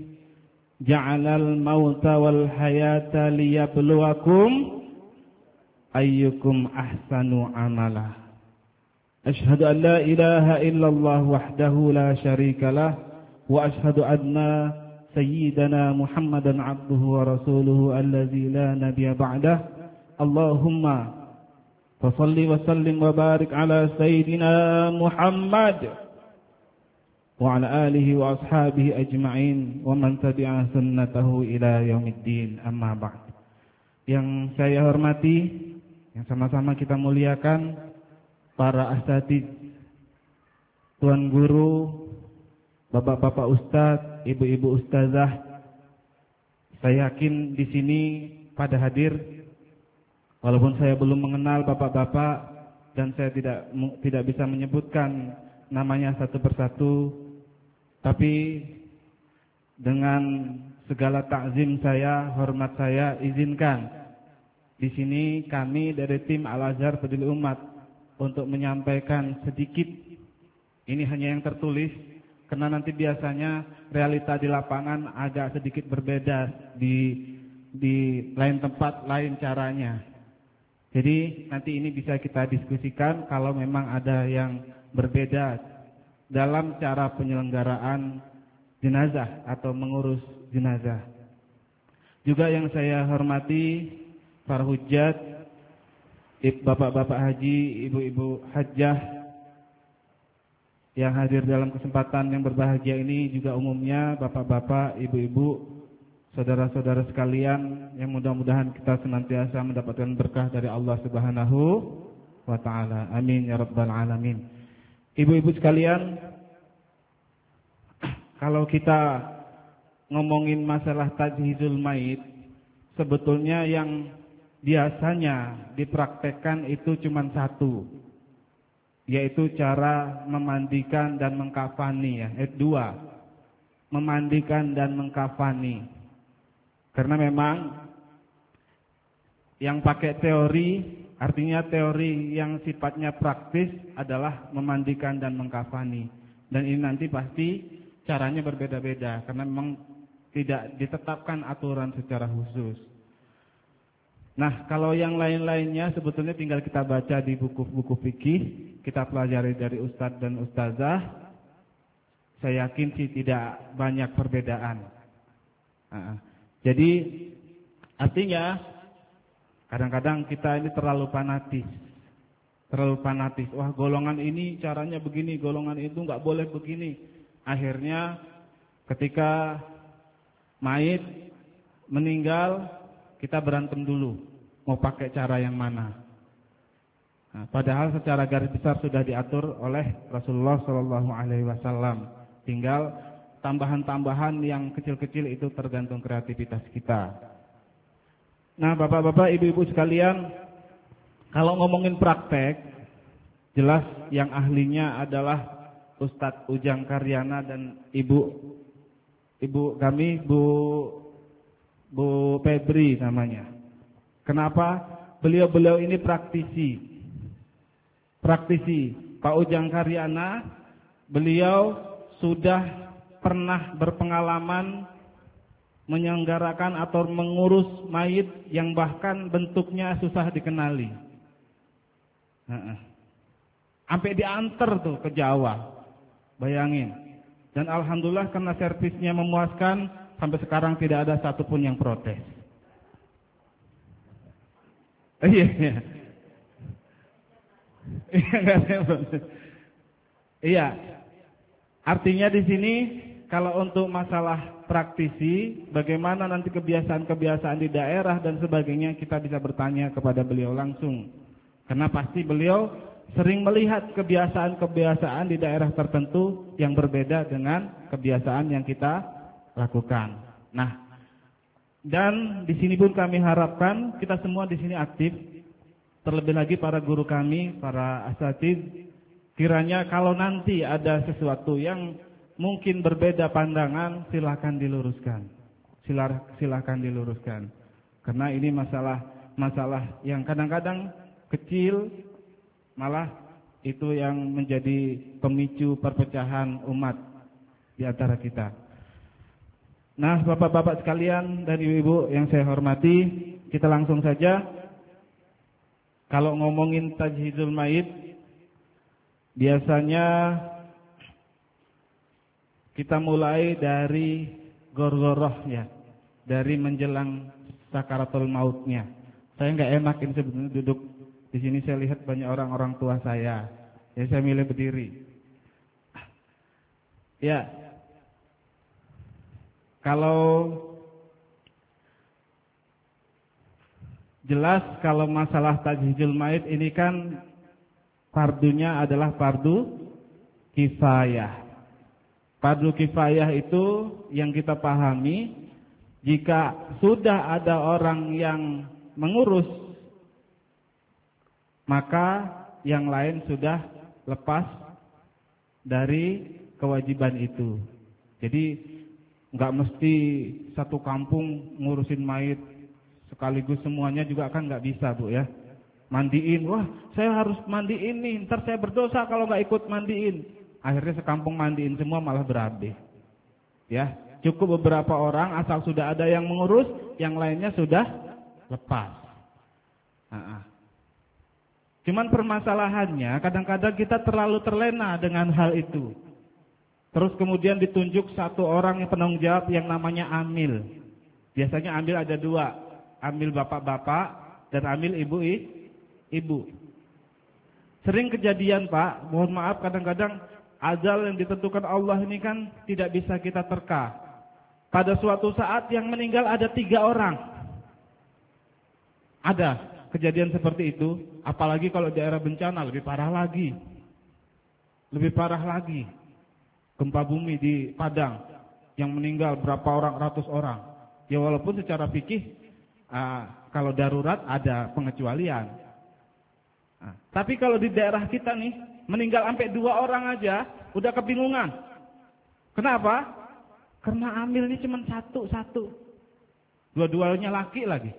ja'alal mauta wal hayata liyabluwakum ayyukum ahsanu amala. Ashhadu an la ilaha illallah wahdahu la syarika lah wa ashhadu anna sayyidana Muhammadan abduhu wa rasuluhu allazi la nabiyya ba'dah. Allahumma fasalli wa sallim wa barik ala sayyidina Muhammad wa ala alihi wa ashabihi ajma'in wa man tabi'a sunnatahu ila yaumiddin, amma ba'd. Yang saya hormati, yang sama-sama kita muliakan, para asatidz, tuan guru, bapak-bapak ustadz, ibu-ibu ustazah. Saya yakin di sini pada hadir, walaupun saya belum mengenal bapak-bapak dan saya tidak tidak bisa menyebutkan namanya satu persatu, tapi dengan segala takzim saya, hormat saya, izinkan di sini kami dari tim Al-Azhar Peduli Umat untuk menyampaikan sedikit. Ini hanya yang tertulis, karena nanti biasanya realita di lapangan agak sedikit berbeda di di lain tempat, lain caranya. Jadi nanti ini bisa kita diskusikan kalau memang ada yang berbeda dalam cara penyelenggaraan jenazah atau mengurus jenazah. Juga yang saya hormati para hujjat, bapak-bapak haji, ibu-ibu hajjah yang hadir dalam kesempatan yang berbahagia ini, juga umumnya bapak-bapak, ibu-ibu, saudara-saudara sekalian, yang mudah-mudahan kita senantiasa mendapatkan berkah dari Allah Subhanahu wa taala. Amin ya rabbal alamin. Ibu-ibu sekalian, kalau kita ngomongin masalah tajhizul mayit, sebetulnya yang biasanya dipraktekkan itu cuma satu, yaitu cara memandikan dan mengkafani ya. Eh, dua, memandikan dan mengkafani. Karena memang yang pakai teori, artinya teori yang sifatnya praktis adalah memandikan dan mengkafani. Dan ini nanti pasti caranya berbeda-beda karena memang tidak ditetapkan aturan secara khusus. Nah, kalau yang lain-lainnya sebetulnya tinggal kita baca di buku-buku fikih, kita pelajari dari ustadz dan ustazah. Saya yakin sih tidak banyak perbedaan. Nah, jadi artinya kadang-kadang kita ini terlalu fanatis. Terlalu fanatis. Wah, golongan ini caranya begini, golongan itu nggak boleh begini. Akhirnya ketika mayit meninggal, kita berantem dulu, mau pakai cara yang mana. Nah, padahal secara garis besar sudah diatur oleh Rasulullah shallallahu alaihi wasallam. Tinggal tambahan-tambahan yang kecil-kecil itu tergantung kreativitas kita. Nah, bapak-bapak, ibu-ibu sekalian, kalau ngomongin praktek, jelas yang ahlinya adalah Ustadz Ujang Karyana dan ibu ibu kami Bu Bu Febri namanya. Kenapa? Beliau-beliau ini praktisi. Praktisi. Pak Ujang Karyana, beliau sudah pernah berpengalaman menyelenggarakan atau mengurus mayit yang bahkan bentuknya susah dikenali. Sampai diantar tuh ke Jawa. Bayangin. Dan alhamdulillah karena servisnya memuaskan, sampai sekarang tidak ada satupun yang protes. Iya, iya. Iya. Artinya di sini kalau untuk masalah praktisi, bagaimana nanti kebiasaan-kebiasaan di daerah dan sebagainya, kita bisa bertanya kepada beliau langsung. Karena pasti beliau sering melihat kebiasaan-kebiasaan di daerah tertentu yang berbeda dengan kebiasaan yang kita lakukan. Nah, dan di sini pun kami harapkan kita semua di sini aktif, terlebih lagi para guru kami, para asatidz, kiranya kalau nanti ada sesuatu yang mungkin berbeda pandangan, silakan diluruskan. Silakan diluruskan. Karena ini masalah masalah yang kadang-kadang kecil, malah itu yang menjadi pemicu perpecahan umat di antara kita. Nah, bapak-bapak sekalian dan ibu-ibu yang saya hormati, kita langsung saja. Kalau ngomongin tajhizul mayit, biasanya kita mulai dari gorgorohnya, dari menjelang sakaratul mautnya. Saya nggak enak ini sebenarnya duduk di sini, saya lihat banyak orang-orang tua saya. Ya, saya milih berdiri. Ya, kalau jelas kalau masalah tajhizul mayit ini kan fardunya adalah fardu kifayah. Fardu kifayah itu yang kita pahami, jika sudah ada orang yang mengurus, maka yang lain sudah lepas dari kewajiban itu. Jadi nggak mesti satu kampung ngurusin mayit sekaligus semuanya juga kan nggak bisa, Bu ya. Mandiin, wah saya harus mandiin nih, ntar saya berdosa kalau nggak ikut mandiin. Akhirnya sekampung mandiin semua malah berabe. Ya, cukup beberapa orang asal sudah ada yang mengurus, yang lainnya sudah lepas. Nah, cuman permasalahannya kadang-kadang kita terlalu terlena dengan hal itu. Terus kemudian ditunjuk satu orang yang penanggung jawab yang namanya amil. Biasanya amil ada dua, amil bapak-bapak dan amil ibu-ibu. Sering kejadian, Pak, mohon maaf, kadang-kadang ajal yang ditentukan Allah ini kan tidak bisa kita terka. Pada suatu saat yang meninggal ada tiga orang. Ada kejadian seperti itu, apalagi kalau daerah bencana lebih parah lagi. Lebih parah lagi. Gempa bumi di Padang yang meninggal berapa orang, ratus orang. Ya walaupun secara fikih uh, kalau darurat ada pengecualian. Nah, tapi kalau di daerah kita nih meninggal sampai dua orang aja udah kebingungan. Kenapa? Karena amilnya cuma satu-satu. Dua-duanya laki lagi.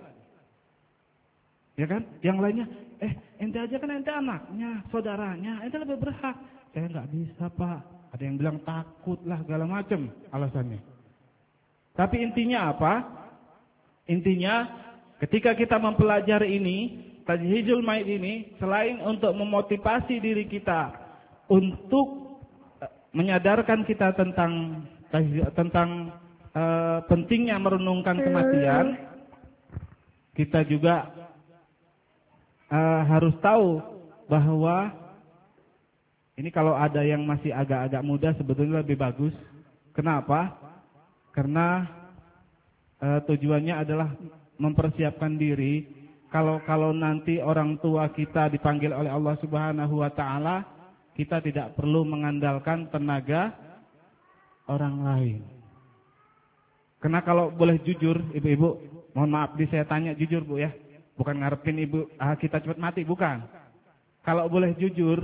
Ya kan? Yang lainnya, eh ente aja kan ente anaknya, saudaranya, ente lebih berhak. Saya nggak bisa, Pak. Ada yang bilang takut lah, segala macam alasannya. Tapi intinya apa? Intinya ketika kita mempelajari ini, tajhizul mayit ini, selain untuk memotivasi diri kita untuk menyadarkan kita tentang tentang uh, pentingnya merenungkan kematian, kita juga uh, harus tahu bahwa ini kalau ada yang masih agak-agak muda sebetulnya lebih bagus. Kenapa? Karena uh, tujuannya adalah mempersiapkan diri. Kalau kalau nanti orang tua kita dipanggil oleh Allah Subhanahu wa taala, kita tidak perlu mengandalkan tenaga orang lain. Karena kalau boleh jujur, ibu-ibu, mohon maaf, saya tanya jujur, Bu ya. Bukan ngarepin ibu ah, kita cepat mati, bukan. Kalau boleh jujur,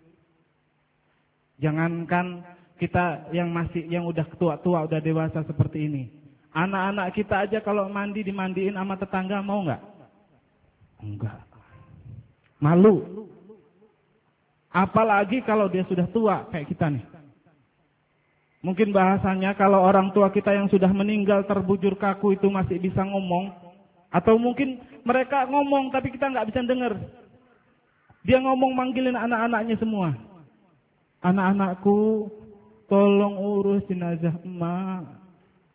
jangankan kita yang masih yang udah tua-tua, udah dewasa seperti ini. Anak-anak kita aja kalau mandi dimandiin sama tetangga mau nggak? Enggak. Malu. Apalagi kalau dia sudah tua kayak kita nih. Mungkin bahasanya kalau orang tua kita yang sudah meninggal terbujur kaku itu masih bisa ngomong. Atau mungkin mereka ngomong tapi kita nggak bisa dengar. Dia ngomong manggilin anak-anaknya semua. Anak-anakku, tolong urus jenazah emak.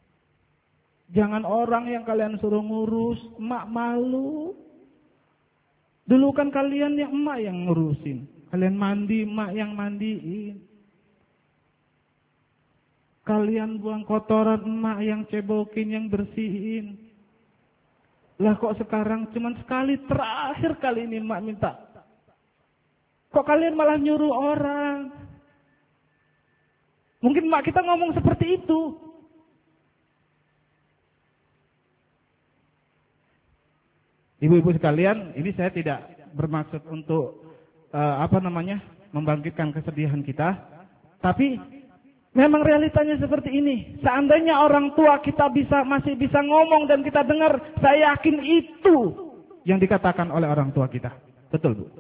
Jangan orang yang kalian suruh ngurus, emak malu. Dulu kan kalian yang emak yang ngurusin. Kalian mandi, emak yang mandiin. Kalian buang kotoran, emak yang cebokin, yang bersihin. Lah kok sekarang cuman sekali, terakhir kali ini emak minta. Kok kalian malah nyuruh orang? Mungkin emak kita ngomong seperti itu. Ibu-ibu sekalian, ini saya tidak bermaksud untuk uh, apa namanya membangkitkan kesedihan kita, tapi memang realitanya seperti ini. Seandainya orang tua kita bisa masih bisa ngomong dan kita dengar, saya yakin itu yang dikatakan oleh orang tua kita. Betul, Bu.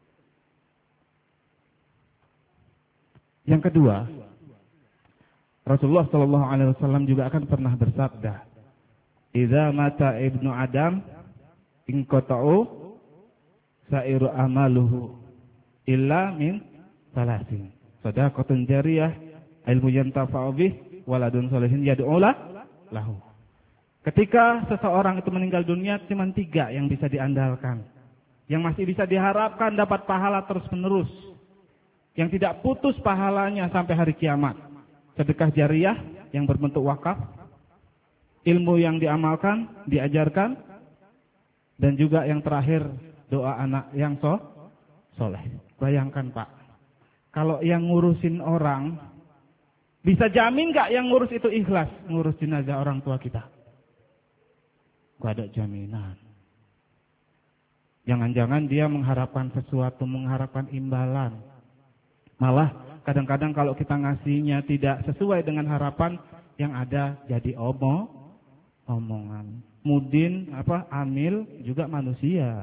Yang kedua, Rasulullah Shallallahu Alaihi Wasallam juga akan pernah bersabda, "Idza mata ibnu Adam, inqata'u sa'iru amaluhu illa min salasin. Shadaqatun jariyah, ilmu yantafa'u bih, waladun sholihin yad'u lahu." Ketika seseorang itu meninggal dunia, cuma tiga yang bisa diandalkan, yang masih bisa diharapkan dapat pahala terus-menerus, yang tidak putus pahalanya sampai hari kiamat. Sedekah jariyah yang berbentuk wakaf, ilmu yang diamalkan, diajarkan, dan juga yang terakhir doa anak yang so, soleh. Bayangkan Pak, kalau yang ngurusin orang, bisa jamin gak yang ngurus itu ikhlas ngurus jenazah orang tua kita? Gak ada jaminan. Jangan-jangan dia mengharapkan sesuatu, mengharapkan imbalan. Malah kadang-kadang kalau kita ngasihnya tidak sesuai dengan harapan, yang ada jadi omong, omongan. Mudin, apa, amil juga manusia.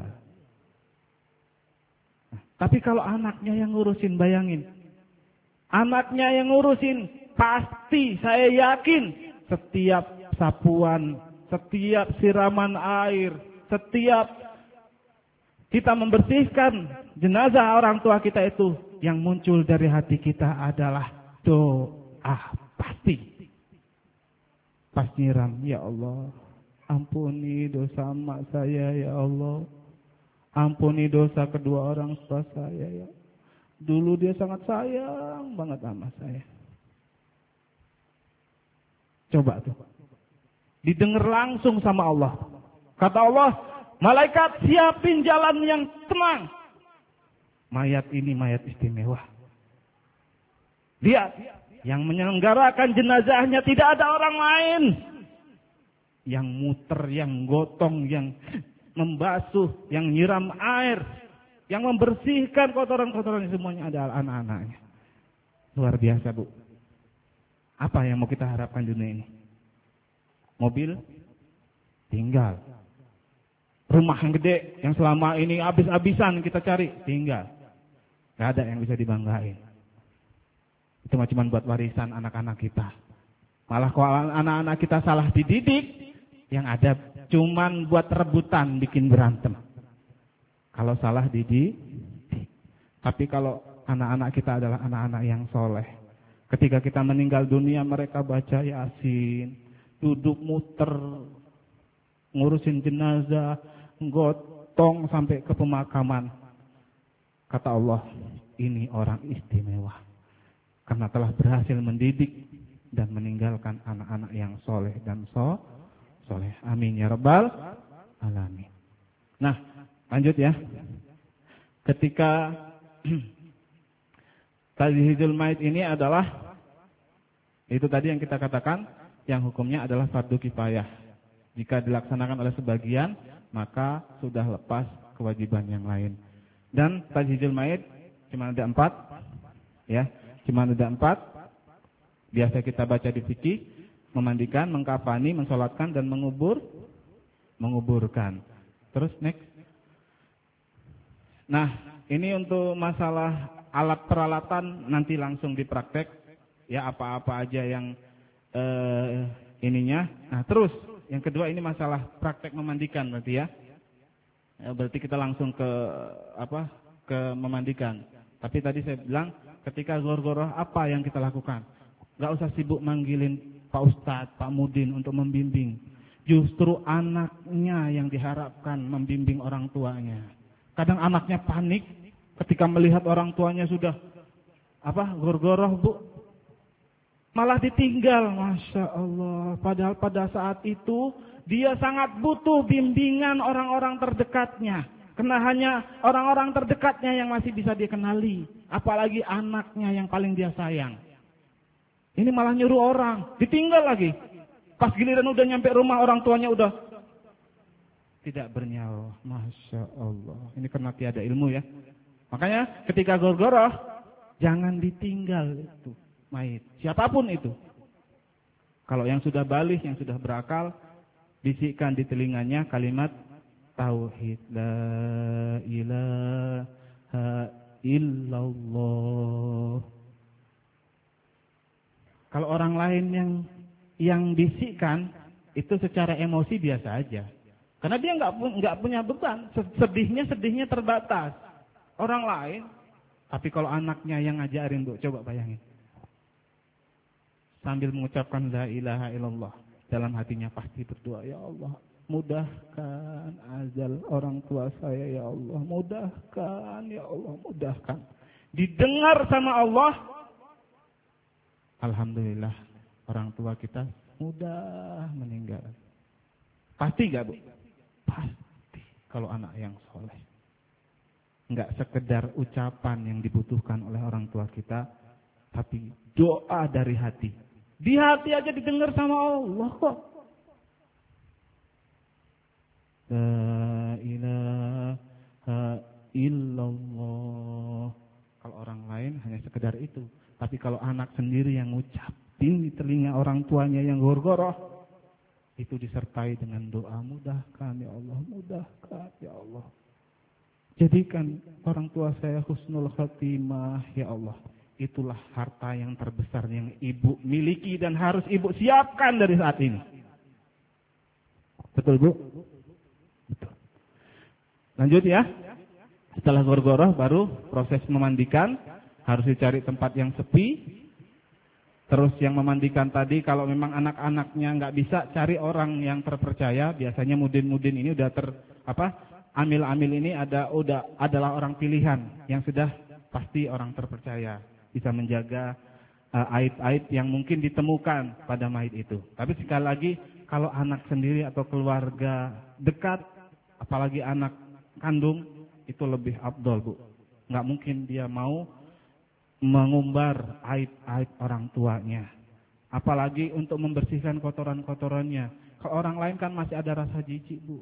Nah, tapi kalau anaknya yang ngurusin, bayangin. Anaknya yang ngurusin, pasti saya yakin setiap sapuan, setiap siraman air, setiap kita membersihkan jenazah orang tua kita itu, yang muncul dari hati kita adalah doa. Pasti. Pas nyiram, ya Allah, ampuni dosa emak saya ya Allah. Ampuni dosa kedua orang tua saya ya. Dulu dia sangat sayang banget sama saya. Coba tuh. Didengar langsung sama Allah. Kata Allah, malaikat siapin jalan yang tenang. Mayat ini mayat istimewa. Lihat, yang menyelenggarakan jenazahnya tidak ada orang lain. Yang muter, yang gotong, yang membasuh, yang nyiram air, yang membersihkan kotoran-kotoran semuanya adalah anak-anaknya. Luar biasa, Bu. Apa yang mau kita harapkan di dunia ini? Mobil? Tinggal. Rumah yang gede, yang selama ini habis-habisan kita cari? Tinggal. Gak ada yang bisa dibanggain. Itu cuma buat warisan anak-anak kita. Malah kalau anak-anak kita salah dididik, yang ada cuman buat rebutan, bikin berantem. Kalau salah dididik. Tapi kalau anak-anak kita adalah anak-anak yang soleh, ketika kita meninggal dunia, mereka baca Yasin, duduk muter, ngurusin jenazah, gotong sampai ke pemakaman. Kata Allah, ini orang istimewa. Karena telah berhasil mendidik dan meninggalkan anak-anak yang soleh dan so, soleh. Amin ya rabbal alamin. Nah, lanjut ya. Ketika tajhizul mayit ini adalah, itu tadi yang kita katakan, yang hukumnya adalah fardu kifayah. Jika dilaksanakan oleh sebagian, maka sudah lepas kewajiban yang lain. Dan tajhizul mayit cuma ada empat, ya, cuma ada empat. Biasa kita baca di fikih, memandikan, mengkafani, mensolatkan, dan mengubur, menguburkan. Terus next. Nah, ini untuk masalah alat peralatan nanti langsung dipraktek, ya, apa-apa aja yang eh, ininya. Nah, terus yang kedua ini masalah praktek memandikan berarti ya. Ya, berarti kita langsung ke apa? Ke memandikan. Tapi tadi saya bilang ketika gor-goroh apa yang kita lakukan? Gak usah sibuk manggilin Pak Ustadz, Pak Mudin untuk membimbing. Justru anaknya yang diharapkan membimbing orang tuanya. Kadang anaknya panik ketika melihat orang tuanya sudah apa gorgoroh, Bu. Malah ditinggal, Masya Allah. Padahal pada saat itu dia sangat butuh bimbingan orang-orang terdekatnya. Karena hanya orang-orang terdekatnya yang masih bisa dia kenali. Apalagi anaknya yang paling dia sayang. Ini malah nyuruh orang, ditinggal lagi. Pas giliran udah nyampe rumah orang tuanya udah tidak bernyawa. Masya Allah. Ini karena tiada ilmu ya. Makanya ketika gorgoroh, jangan ditinggal itu mayit. Siapapun itu. Kalau yang sudah balik, yang sudah berakal, bisikkan di telinganya kalimat tauhid. La ilaha illallah. Kalau orang lain yang yang bisikkan, itu secara emosi biasa aja. Karena dia nggak nggak punya beban. Sedihnya sedihnya terbatas. Orang lain, tapi kalau anaknya yang ngajarin, Bu, coba bayangin. Sambil mengucapkan la ilaha illallah, dalam hatinya pasti berdoa, ya Allah, mudahkan ajal orang tua saya, ya Allah, mudahkan, ya Allah, mudahkan. Didengar sama Allah, alhamdulillah, orang tua kita mudah meninggal. Pasti gak, Bu? Pasti, kalau anak yang soleh. Enggak sekedar ucapan yang dibutuhkan oleh orang tua kita, tapi doa dari hati. Di hati aja didengar sama Allah kok. La ilaha illallah. Kalau orang lain hanya sekedar itu. Tapi kalau anak sendiri yang ngucapin di telinga orang tuanya yang gorgoroh, itu disertai dengan doa, mudahkan ya Allah, mudahkan ya Allah. Jadikan orang tua saya husnul khatimah ya Allah. Itulah harta yang terbesar yang ibu miliki dan harus ibu siapkan dari saat ini. Betul, Bu? Betul. Lanjut ya. Setelah gorgoroh baru proses memandikan. Harus dicari tempat yang sepi. Terus yang memandikan tadi kalau memang anak-anaknya nggak bisa, cari orang yang terpercaya. Biasanya mudin-mudin ini udah ter apa? Amil-amil ini ada udah adalah orang pilihan yang sudah pasti orang terpercaya. Bisa menjaga uh, aib-aib yang mungkin ditemukan pada mayit itu. Tapi sekali lagi, kalau anak sendiri atau keluarga dekat, apalagi anak kandung, itu lebih afdol, Bu. Nggak mungkin dia mau mengumbar aib-aib orang tuanya. Apalagi untuk membersihkan kotoran-kotorannya. Kalau orang lain kan masih ada rasa jijik, Bu.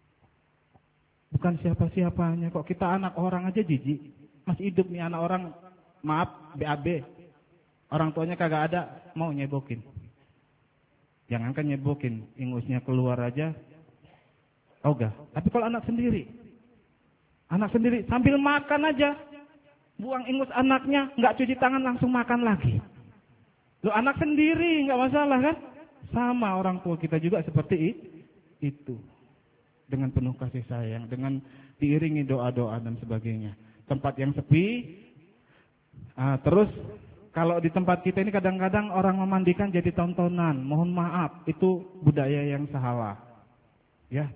Bukan siapa-siapanya, kok kita anak orang aja jijik. Masih hidup nih anak orang, maaf, B A B. Orang tuanya kagak ada, mau nyebokin. Jangankan nyebokin, ingusnya keluar aja, ogah. Tapi kalau anak sendiri, anak sendiri sambil makan aja, buang ingus anaknya, nggak cuci tangan langsung makan lagi. Lo anak sendiri nggak masalah kan? Sama orang tua kita juga seperti itu, dengan penuh kasih sayang, dengan diiringi doa-doa dan sebagainya. Tempat yang sepi. Nah, terus kalau di tempat kita ini kadang-kadang orang memandikan jadi tontonan. Mohon maaf, itu budaya yang salah. Ya.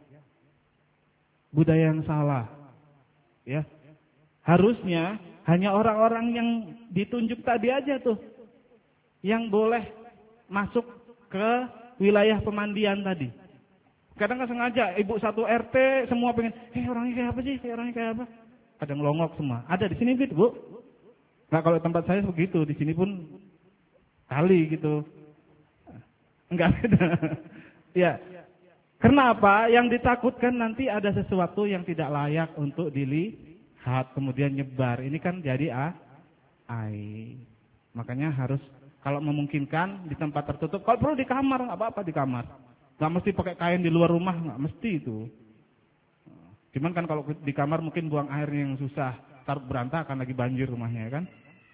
Budaya yang salah. Ya. Harusnya hanya orang-orang yang ditunjuk tadi aja tuh yang boleh masuk ke wilayah pemandian tadi. Kadang nggak sengaja ibu satu R T semua pengen, "Eh, orangnya kayak apa sih? Kayak orangnya kayak apa?" Kadang ngelongok semua. Ada di sini gitu, Bu. Nah, kalau tempat saya begitu, di sini pun kali gitu. Enggak beda. Ya. Kenapa? Yang ditakutkan nanti ada sesuatu yang tidak layak untuk dilihat, kemudian nyebar. Ini kan jadi ah, aib. Makanya harus kalau memungkinkan di tempat tertutup. Kalau perlu di kamar, nggak apa-apa di kamar. Nggak mesti pakai kain di luar rumah, nggak mesti itu. Cuman kan kalau di kamar mungkin buang airnya yang susah. Taruh berantakan lagi banjir rumahnya kan.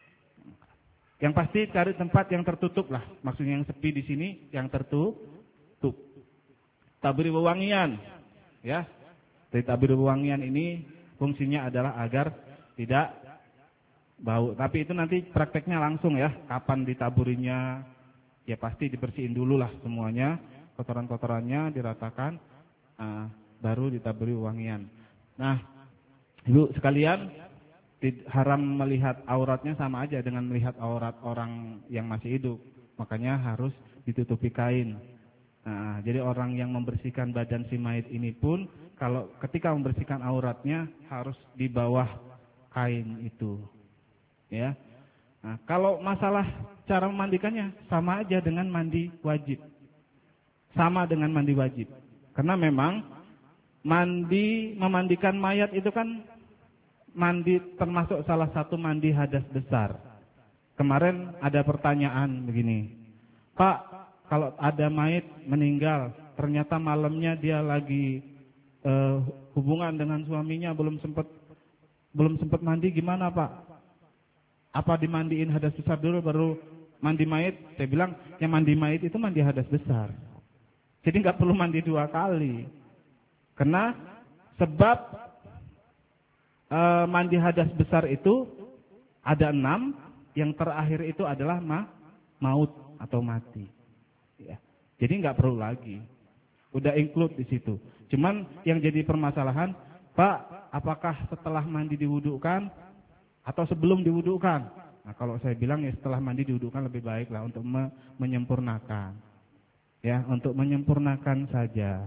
Yang pasti cari tempat yang tertutup lah. Maksudnya yang sepi di sini, yang tertutup. Taburi wewangian. Ya. Dari taburi wewangian ini fungsinya adalah agar tidak bau. Tapi itu nanti prakteknya langsung ya. Kapan ditaburinya, ya pasti dibersihin dulu lah semuanya. Kotoran-kotorannya diratakan. Nah, baru ditaburi wewangian. Nah, Ibu sekalian, haram melihat auratnya sama aja dengan melihat aurat orang yang masih hidup. Makanya harus ditutupi kain. Nah, jadi orang yang membersihkan badan si mayit ini pun kalau ketika membersihkan auratnya harus di bawah kain itu. Ya. Nah, kalau masalah cara memandikannya sama aja dengan mandi wajib. Sama dengan mandi wajib. Karena memang mandi memandikan mayat itu kan mandi termasuk salah satu mandi hadas besar. Kemarin ada pertanyaan begini, Pak, kalau ada mayit meninggal, ternyata malamnya dia lagi uh, hubungan dengan suaminya, belum sempat belum sempat mandi, gimana Pak? Apa dimandiin hadas besar dulu baru mandi mayit? Saya bilang, yang mandi mayit itu mandi hadas besar. Jadi nggak perlu mandi dua kali. Karena sebab e, mandi hadas besar itu ada enam, yang terakhir itu adalah ma, maut atau mati. Ya. Jadi nggak perlu lagi, udah include di situ. Cuman yang jadi permasalahan, Pak, apakah setelah mandi diwudukan atau sebelum diwudukan? Nah kalau saya bilang ya setelah mandi diwudukan lebih baik lah untuk me, menyempurnakan. Ya, untuk menyempurnakan saja.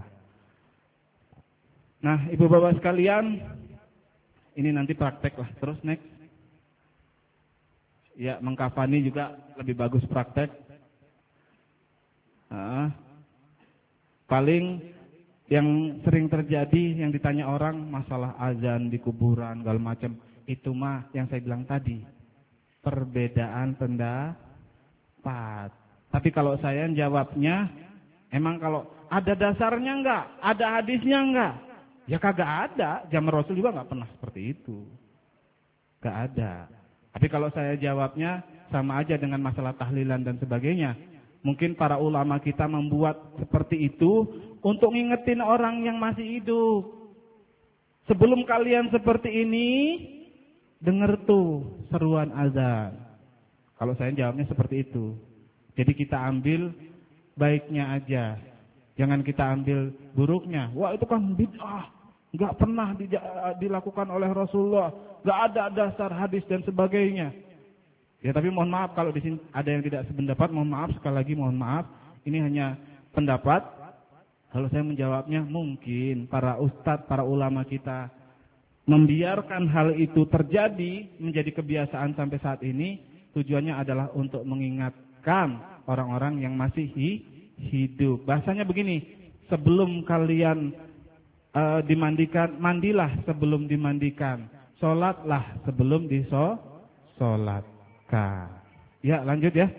Nah, ibu bapak sekalian, ini nanti praktek lah. Terus next. Ya, mengkafani juga lebih bagus praktek. Nah, paling yang sering terjadi, yang ditanya orang, masalah azan di kuburan, segala macam. Itu mah yang saya bilang tadi. Perbedaan pendapat. Tapi kalau saya jawabnya, emang kalau ada dasarnya enggak? Ada hadisnya enggak? Ya kagak ada. Zaman Rasul juga enggak pernah seperti itu. Enggak ada. Tapi kalau saya jawabnya sama aja dengan masalah tahlilan dan sebagainya. Mungkin para ulama kita membuat seperti itu untuk ngingetin orang yang masih hidup. Sebelum kalian seperti ini, dengar tuh seruan azan. Kalau saya jawabnya seperti itu. Jadi kita ambil baiknya aja. Jangan kita ambil buruknya. Wah itu kan bid'ah. Nggak pernah di, dilakukan oleh Rasulullah. Nggak ada dasar hadis dan sebagainya. Ya tapi mohon maaf kalau di sini ada yang tidak sependapat. Mohon maaf sekali lagi mohon maaf. Ini hanya pendapat. Kalau saya menjawabnya mungkin para ustadz, para ulama kita membiarkan hal itu terjadi menjadi kebiasaan sampai saat ini. Tujuannya adalah untuk mengingatkan orang-orang yang masih hidup. Bahasanya begini, sebelum kalian uh, dimandikan, mandilah sebelum dimandikan. Sholatlah sebelum disolatkan. Ya, lanjut ya.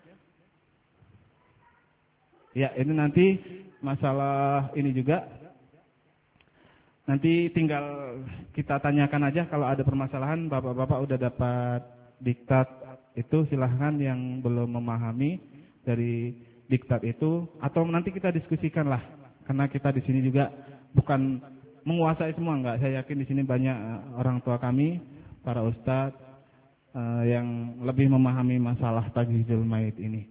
Ya, ini nanti masalah ini juga. Nanti tinggal kita tanyakan aja kalau ada permasalahan. Bapak-bapak udah dapat diktat itu, silahkan yang belum memahami dari diktat itu, atau nanti kita diskusikan lah, karena kita di sini juga bukan menguasai semua, enggak. Saya yakin di sini banyak orang tua kami, para ustadz uh, yang lebih memahami masalah taghizul mayit ini.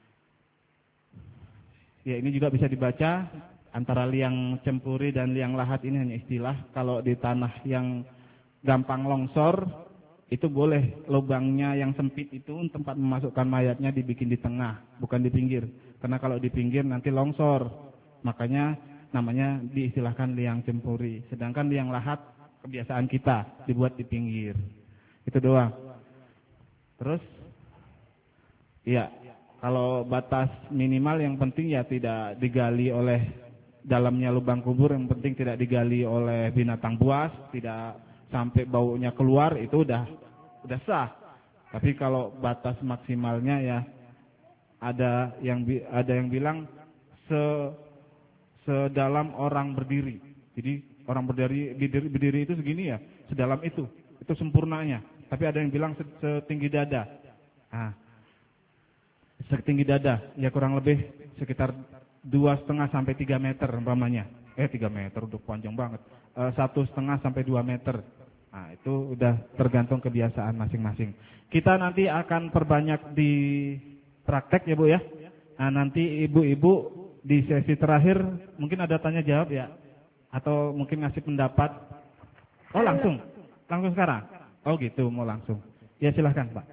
Ya ini juga bisa dibaca antara liang cempuri dan liang lahat ini hanya istilah. Kalau di tanah yang gampang longsor itu boleh lubangnya yang sempit itu tempat memasukkan mayatnya dibikin di tengah, bukan di pinggir. Karena kalau di pinggir nanti longsor. Makanya namanya diistilahkan liang cempuri. Sedangkan liang lahat kebiasaan kita dibuat di pinggir. Itu doang. Terus ya, kalau batas minimal yang penting ya tidak digali oleh dalamnya lubang kubur, yang penting tidak digali oleh binatang buas, tidak sampai baunya keluar, itu udah udah sah. Tapi kalau batas maksimalnya ya ada yang ada yang bilang se sedalam orang berdiri. Jadi orang berdiri berdiri, berdiri itu segini ya, sedalam itu, itu sempurnanya. Tapi ada yang bilang setinggi dada. Ah, setinggi dada, ya kurang lebih sekitar dua setengah sampai tiga meter umpamanya. Eh tiga meter udah panjang banget. E, satu setengah sampai dua meter. Nah itu udah tergantung kebiasaan masing-masing. Kita nanti akan perbanyak di praktek ya Bu ya. Nah nanti ibu-ibu di sesi terakhir mungkin ada tanya jawab ya, atau mungkin ngasih pendapat. Oh langsung. Langsung sekarang? Oh gitu, mau langsung. Ya silahkan Pak.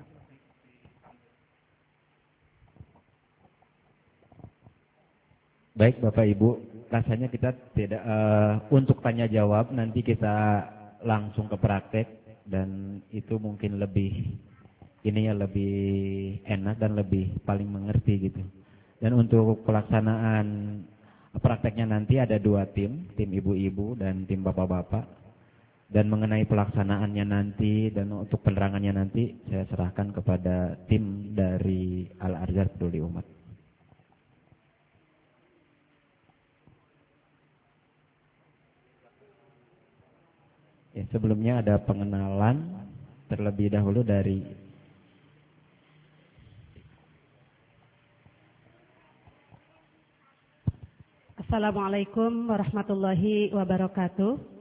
Baik Bapak Ibu, rasanya kita tidak uh, untuk tanya jawab nanti kita langsung ke praktek dan itu mungkin lebih ini ya lebih enak dan lebih paling mengerti gitu. Dan untuk pelaksanaan prakteknya nanti ada dua tim, tim ibu-ibu dan tim bapak-bapak. Dan mengenai pelaksanaannya nanti dan untuk penerangannya nanti saya serahkan kepada tim dari Al-Azhar Peduli Umat. Ya, sebelumnya ada pengenalan terlebih dahulu dari Assalamualaikum warahmatullahi wabarakatuh.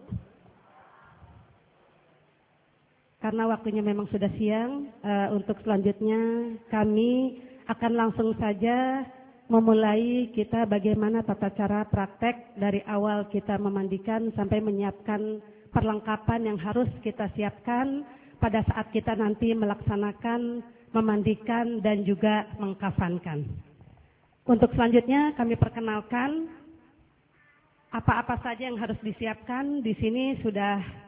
Karena waktunya memang sudah siang, uh, untuk selanjutnya kami akan langsung saja memulai kita bagaimana tata cara praktek dari awal kita memandikan sampai menyiapkan perlengkapan yang harus kita siapkan pada saat kita nanti melaksanakan, memandikan dan juga mengkafankan. Untuk selanjutnya kami perkenalkan apa-apa saja yang harus disiapkan. Di sini sudah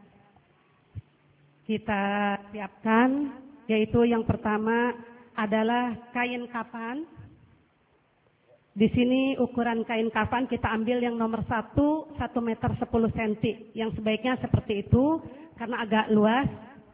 kita siapkan, yaitu yang pertama adalah kain kafan. Di sini ukuran kain kafan kita ambil yang nomor satu, satu meter sepuluh senti. Yang sebaiknya seperti itu karena agak luas.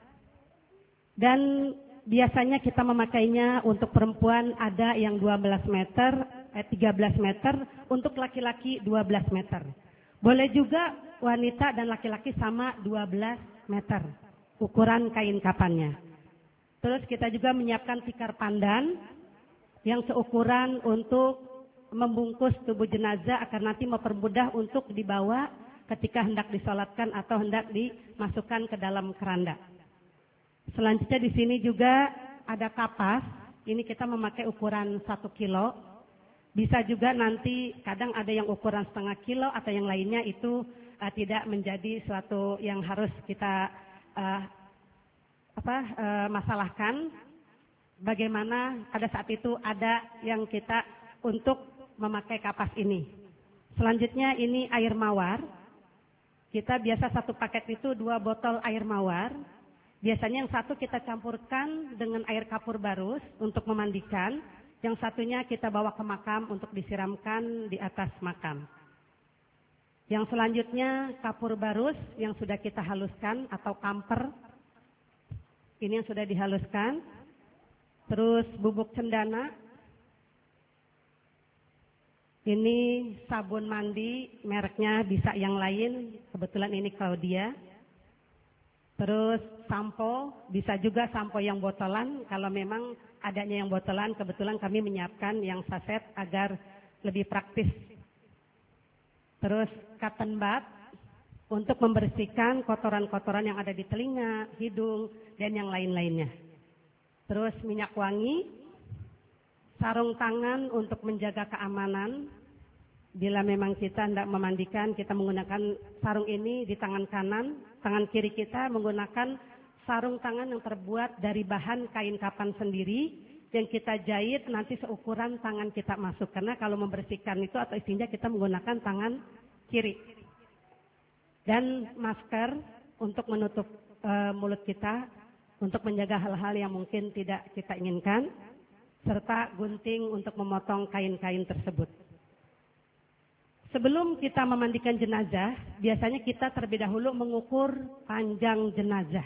Dan biasanya kita memakainya untuk perempuan ada yang dua belas meter, eh, tiga belas meter, untuk laki-laki dua belas meter. Boleh juga wanita dan laki-laki sama dua belas meter. Ukuran kain kafannya. Terus kita juga menyiapkan tikar pandan yang seukuran untuk membungkus tubuh jenazah agar nanti mempermudah untuk dibawa ketika hendak disolatkan atau hendak dimasukkan ke dalam keranda. Selanjutnya di sini juga ada kapas. Ini kita memakai ukuran satu kilo. Bisa juga nanti kadang ada yang ukuran setengah kilo atau yang lainnya itu uh, tidak menjadi suatu yang harus kita Uh, apa uh, masalahkan. Bagaimana pada saat itu ada yang kita untuk memakai kapas ini. Selanjutnya ini air mawar. Kita biasa satu paket itu dua botol air mawar. Biasanya yang satu kita campurkan dengan air kapur barus untuk memandikan. Yang satunya kita bawa ke makam untuk disiramkan di atas makam. Yang selanjutnya kapur barus yang sudah kita haluskan atau kamper. Ini yang sudah dihaluskan. Terus bubuk cendana. Ini sabun mandi, mereknya bisa yang lain. Kebetulan ini Claudia. Terus sampo, bisa juga sampo yang botolan. Kalau memang adanya yang botolan, kebetulan kami menyiapkan yang saset agar lebih praktis. Terus cotton bud untuk membersihkan kotoran-kotoran yang ada di telinga, hidung, dan yang lain-lainnya. Terus minyak wangi, sarung tangan untuk menjaga keamanan. Bila memang kita hendak memandikan, kita menggunakan sarung ini di tangan kanan, tangan kiri kita menggunakan sarung tangan yang terbuat dari bahan kain kafan sendiri, yang kita jahit nanti seukuran tangan kita masuk. Karena kalau membersihkan itu atau istinja kita menggunakan tangan kiri. Dan masker untuk menutup e, mulut kita, untuk menjaga hal-hal yang mungkin tidak kita inginkan. Serta gunting untuk memotong kain-kain tersebut. Sebelum kita memandikan jenazah, biasanya kita terlebih dahulu mengukur panjang jenazah.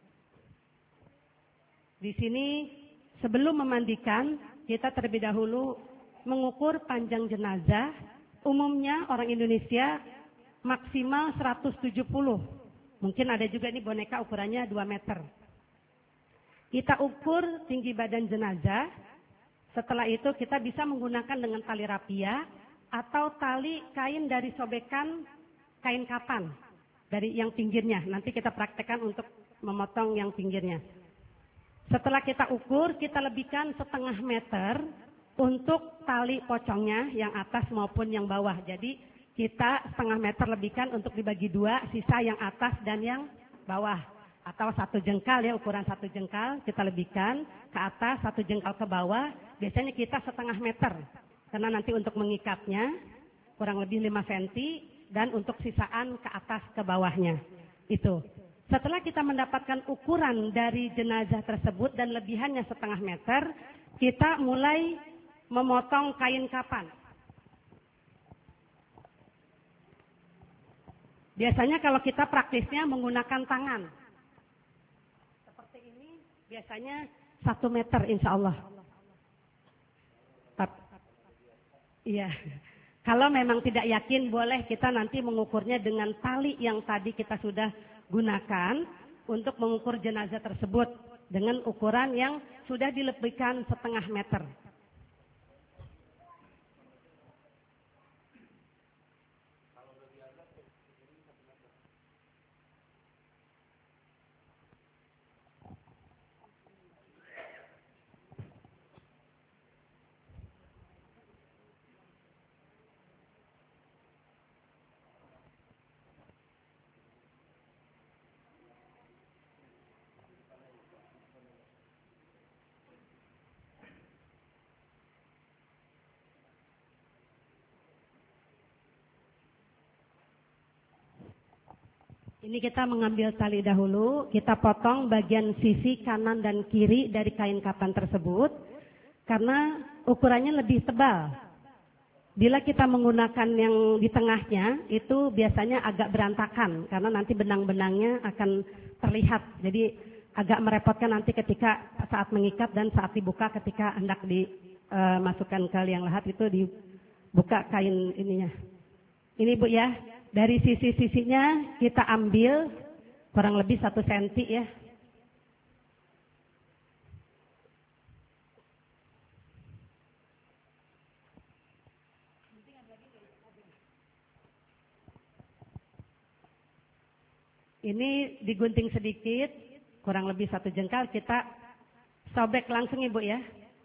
Di sini sebelum memandikan, kita terlebih dahulu mengukur panjang jenazah. Umumnya orang Indonesia maksimal seratus tujuh puluh. Mungkin ada juga ini boneka ukurannya dua meter. Kita ukur tinggi badan jenazah. Setelah itu kita bisa menggunakan dengan tali rapia atau tali kain dari sobekan kain kafan dari yang pinggirnya. Nanti kita praktekkan untuk memotong yang pinggirnya. Setelah kita ukur, kita lebihkan setengah meter untuk tali pocongnya yang atas maupun yang bawah. Jadi kita setengah meter lebihkan untuk dibagi dua, sisa yang atas dan yang bawah. atau satu jengkal ya, ukuran satu jengkal kita lebihkan ke atas, satu jengkal ke bawah. Biasanya kita setengah meter. Karena nanti untuk mengikatnya kurang lebih lima sentimeter dan untuk sisaan ke atas ke bawahnya. Itu. Setelah kita mendapatkan ukuran dari jenazah tersebut dan lebihannya setengah meter, kita mulai memotong kain kafan. Biasanya kalau kita praktisnya menggunakan tangan. Seperti ini biasanya satu meter insya Allah. Iya. Kalau memang tidak yakin boleh kita nanti mengukurnya dengan tali yang tadi kita sudah gunakan untuk mengukur jenazah tersebut dengan ukuran yang sudah dilebihkan setengah meter. Ini kita mengambil tali dahulu, kita potong bagian sisi kanan dan kiri dari kain kafan tersebut karena ukurannya lebih tebal. Bila kita menggunakan yang di tengahnya itu biasanya agak berantakan karena nanti benang-benangnya akan terlihat. Jadi agak merepotkan nanti ketika saat mengikat dan saat dibuka ketika hendak dimasukkan ke liang lahat itu dibuka kain ininya. Ini Bu ya. Dari sisi-sisinya kita ambil kurang lebih satu senti ya. Ini digunting sedikit, kurang lebih satu jengkal, kita sobek langsung Ibu ya.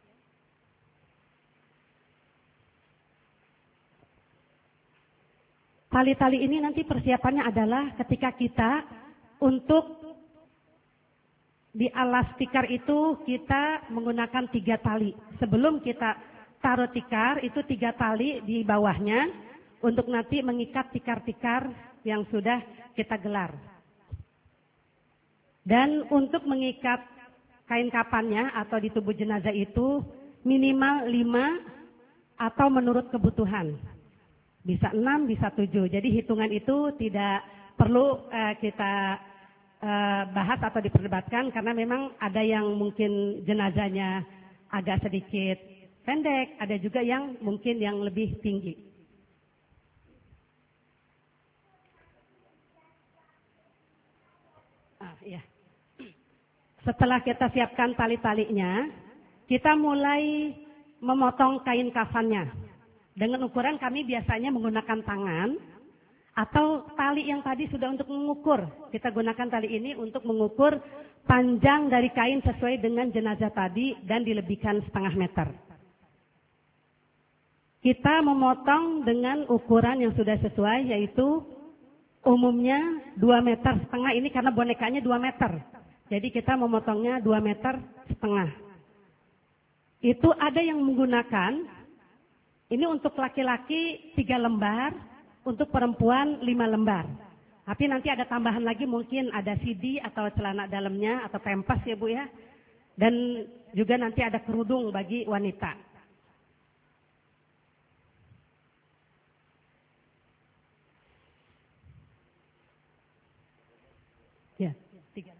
Tali-tali ini nanti persiapannya adalah ketika kita untuk di alas tikar itu kita menggunakan tiga tali. Sebelum kita taruh tikar itu tiga tali di bawahnya untuk nanti mengikat tikar-tikar yang sudah kita gelar. Dan untuk mengikat kain kafannya atau di tubuh jenazah itu minimal lima atau menurut kebutuhan. Bisa enam, bisa tujuh. Jadi hitungan itu tidak perlu uh, kita uh, bahas atau diperdebatkan karena memang ada yang mungkin jenazahnya agak sedikit pendek, ada juga yang mungkin yang lebih tinggi. Ah, iya. Setelah kita siapkan tali-talinya, kita mulai memotong kain kafannya. Dengan ukuran kami biasanya menggunakan tangan atau tali yang tadi sudah untuk mengukur. Kita gunakan tali ini untuk mengukur panjang dari kain sesuai dengan jenazah tadi dan dilebihkan setengah meter. Kita memotong dengan ukuran yang sudah sesuai yaitu umumnya dua meter setengah ini karena bonekanya dua meter. Jadi kita memotongnya dua meter setengah. Itu ada yang menggunakan ini untuk laki-laki tiga lembar, untuk perempuan lima lembar. Tapi nanti ada tambahan lagi mungkin ada C D atau celana dalamnya atau pempas ya Bu ya. Dan juga nanti ada kerudung bagi wanita. Ya, tiga.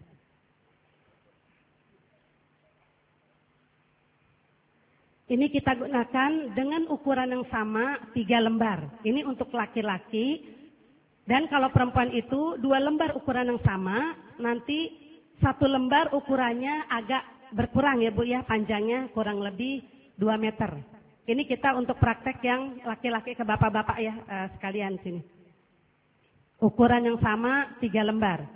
Ini kita gunakan dengan ukuran yang sama tiga lembar. Ini untuk laki-laki. Dan kalau perempuan itu dua lembar ukuran yang sama. Nanti satu lembar ukurannya agak berkurang ya Bu ya. Panjangnya kurang lebih dua meter. Ini kita untuk praktek yang laki-laki ke bapak-bapak ya uh, sekalian sini. Ukuran yang sama tiga lembar.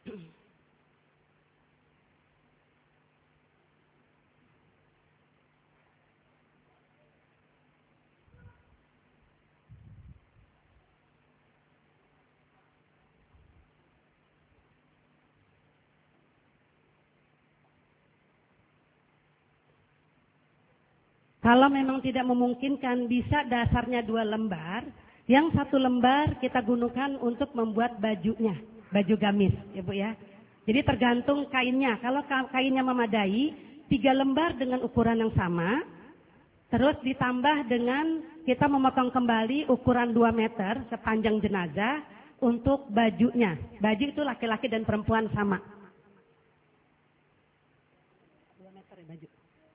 Kalau memang tidak memungkinkan, bisa dasarnya dua lembar. Yang satu lembar kita gunakan untuk membuat bajunya, baju gamis, ya Bu ya. Jadi tergantung kainnya. Kalau kainnya memadai, tiga lembar dengan ukuran yang sama. Terus ditambah dengan kita memotong kembali ukuran dua meter sepanjang jenazah untuk bajunya. Baju itu laki-laki dan perempuan sama. dua meter ya baju.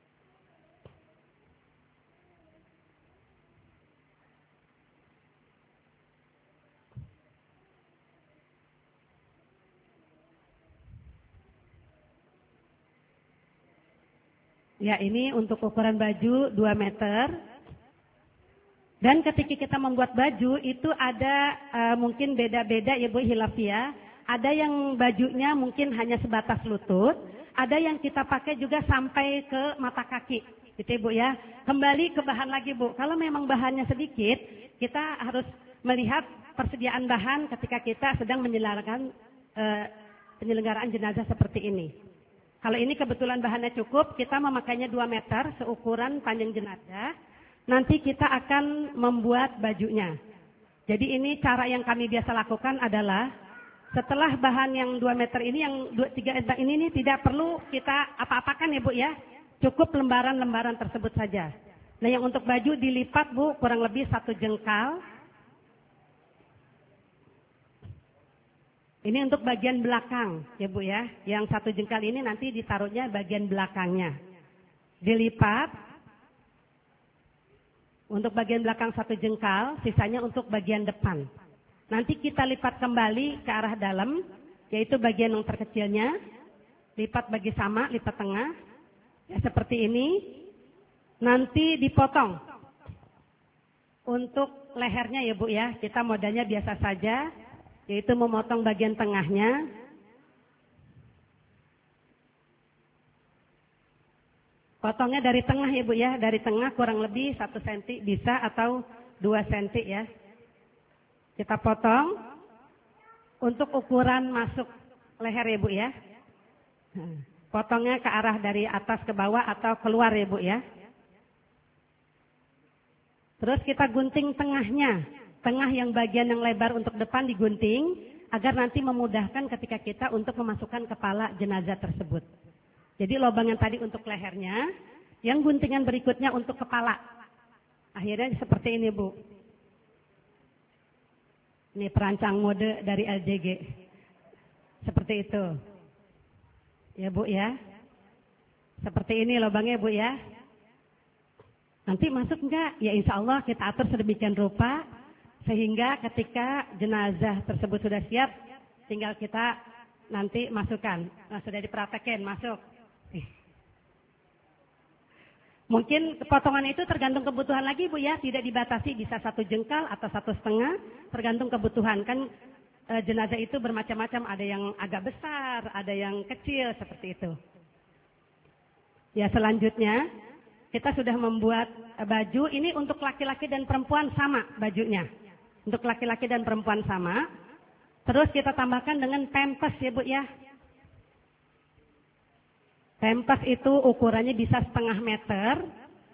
Ya, ini untuk ukuran baju dua meter. Dan ketika kita membuat baju itu ada uh, mungkin beda-beda ya Bu hilafiyah. Ada yang bajunya mungkin hanya sebatas lutut, ada yang kita pakai juga sampai ke mata kaki. Gitu Bu ya. Kembali ke bahan lagi Bu. Kalau memang bahannya sedikit, kita harus melihat persediaan bahan ketika kita sedang menyelenggarakan uh, penyelenggaraan jenazah seperti ini. Kalau ini kebetulan bahannya cukup, kita memakainya dua meter seukuran panjang jenazah. Nanti kita akan membuat bajunya. Jadi ini cara yang kami biasa lakukan adalah setelah bahan yang dua meter ini, yang tiga meter ini, ini tidak perlu kita apa-apakan ya Bu ya. Cukup lembaran-lembaran tersebut saja. Nah yang untuk baju dilipat Bu kurang lebih satu jengkal. Ini untuk bagian belakang ya Bu ya. Yang satu jengkal ini nanti ditaruhnya bagian belakangnya. Dilipat. Untuk bagian belakang satu jengkal, sisanya untuk bagian depan. Nanti kita lipat kembali ke arah dalam, yaitu bagian yang terkecilnya. Lipat bagi sama, lipat tengah. Ya seperti ini. Nanti dipotong. Untuk lehernya ya Bu ya, kita modalnya biasa saja. Yaitu memotong bagian tengahnya. Potongnya dari tengah ya Bu ya. Dari tengah kurang lebih satu senti bisa atau dua senti ya. Kita potong. Untuk ukuran masuk leher ya Bu ya. Potongnya ke arah dari atas ke bawah atau keluar ya Bu ya. Terus kita gunting tengahnya. Tengah yang bagian yang lebar untuk depan digunting agar nanti memudahkan ketika kita untuk memasukkan kepala jenazah tersebut. Jadi lubang yang tadi untuk lehernya, yang guntingan berikutnya untuk kepala. Akhirnya seperti ini Bu. Ini perancang mode dari L J G. Seperti itu. Ya Bu ya. Seperti ini lubangnya Bu ya. Nanti masuk enggak? Ya insya Allah kita atur sedemikian rupa. Sehingga ketika jenazah tersebut sudah siap, tinggal kita nanti masukkan. Nah, sudah dipraktekin, masuk. Mungkin potongan itu tergantung kebutuhan lagi Bu ya, tidak dibatasi, bisa satu jengkal atau satu setengah, tergantung kebutuhan. Kan e, jenazah itu bermacam-macam, ada yang agak besar, ada yang kecil, seperti itu. Ya selanjutnya, kita sudah membuat e, baju, ini untuk laki-laki dan perempuan sama bajunya. Untuk laki-laki dan perempuan sama. Terus kita tambahkan dengan pempes ya Bu ya. Pempes itu ukurannya bisa setengah meter.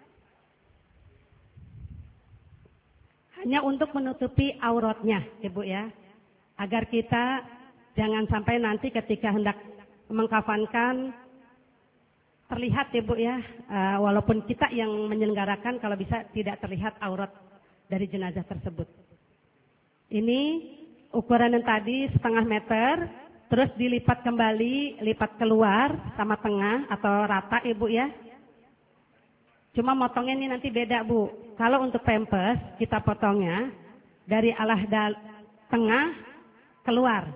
Hanya untuk menutupi auratnya ya Bu ya. Agar kita jangan sampai nanti ketika hendak mengkafankan terlihat ya Bu ya. Uh, walaupun kita yang menyelenggarakan kalau bisa tidak terlihat aurat dari jenazah tersebut. Ini ukuran yang tadi setengah meter, terus dilipat kembali, lipat keluar sama tengah atau rata Ibu ya. Cuma motongnya ini nanti beda Bu. Kalau untuk pempes kita potongnya dari alah tengah keluar.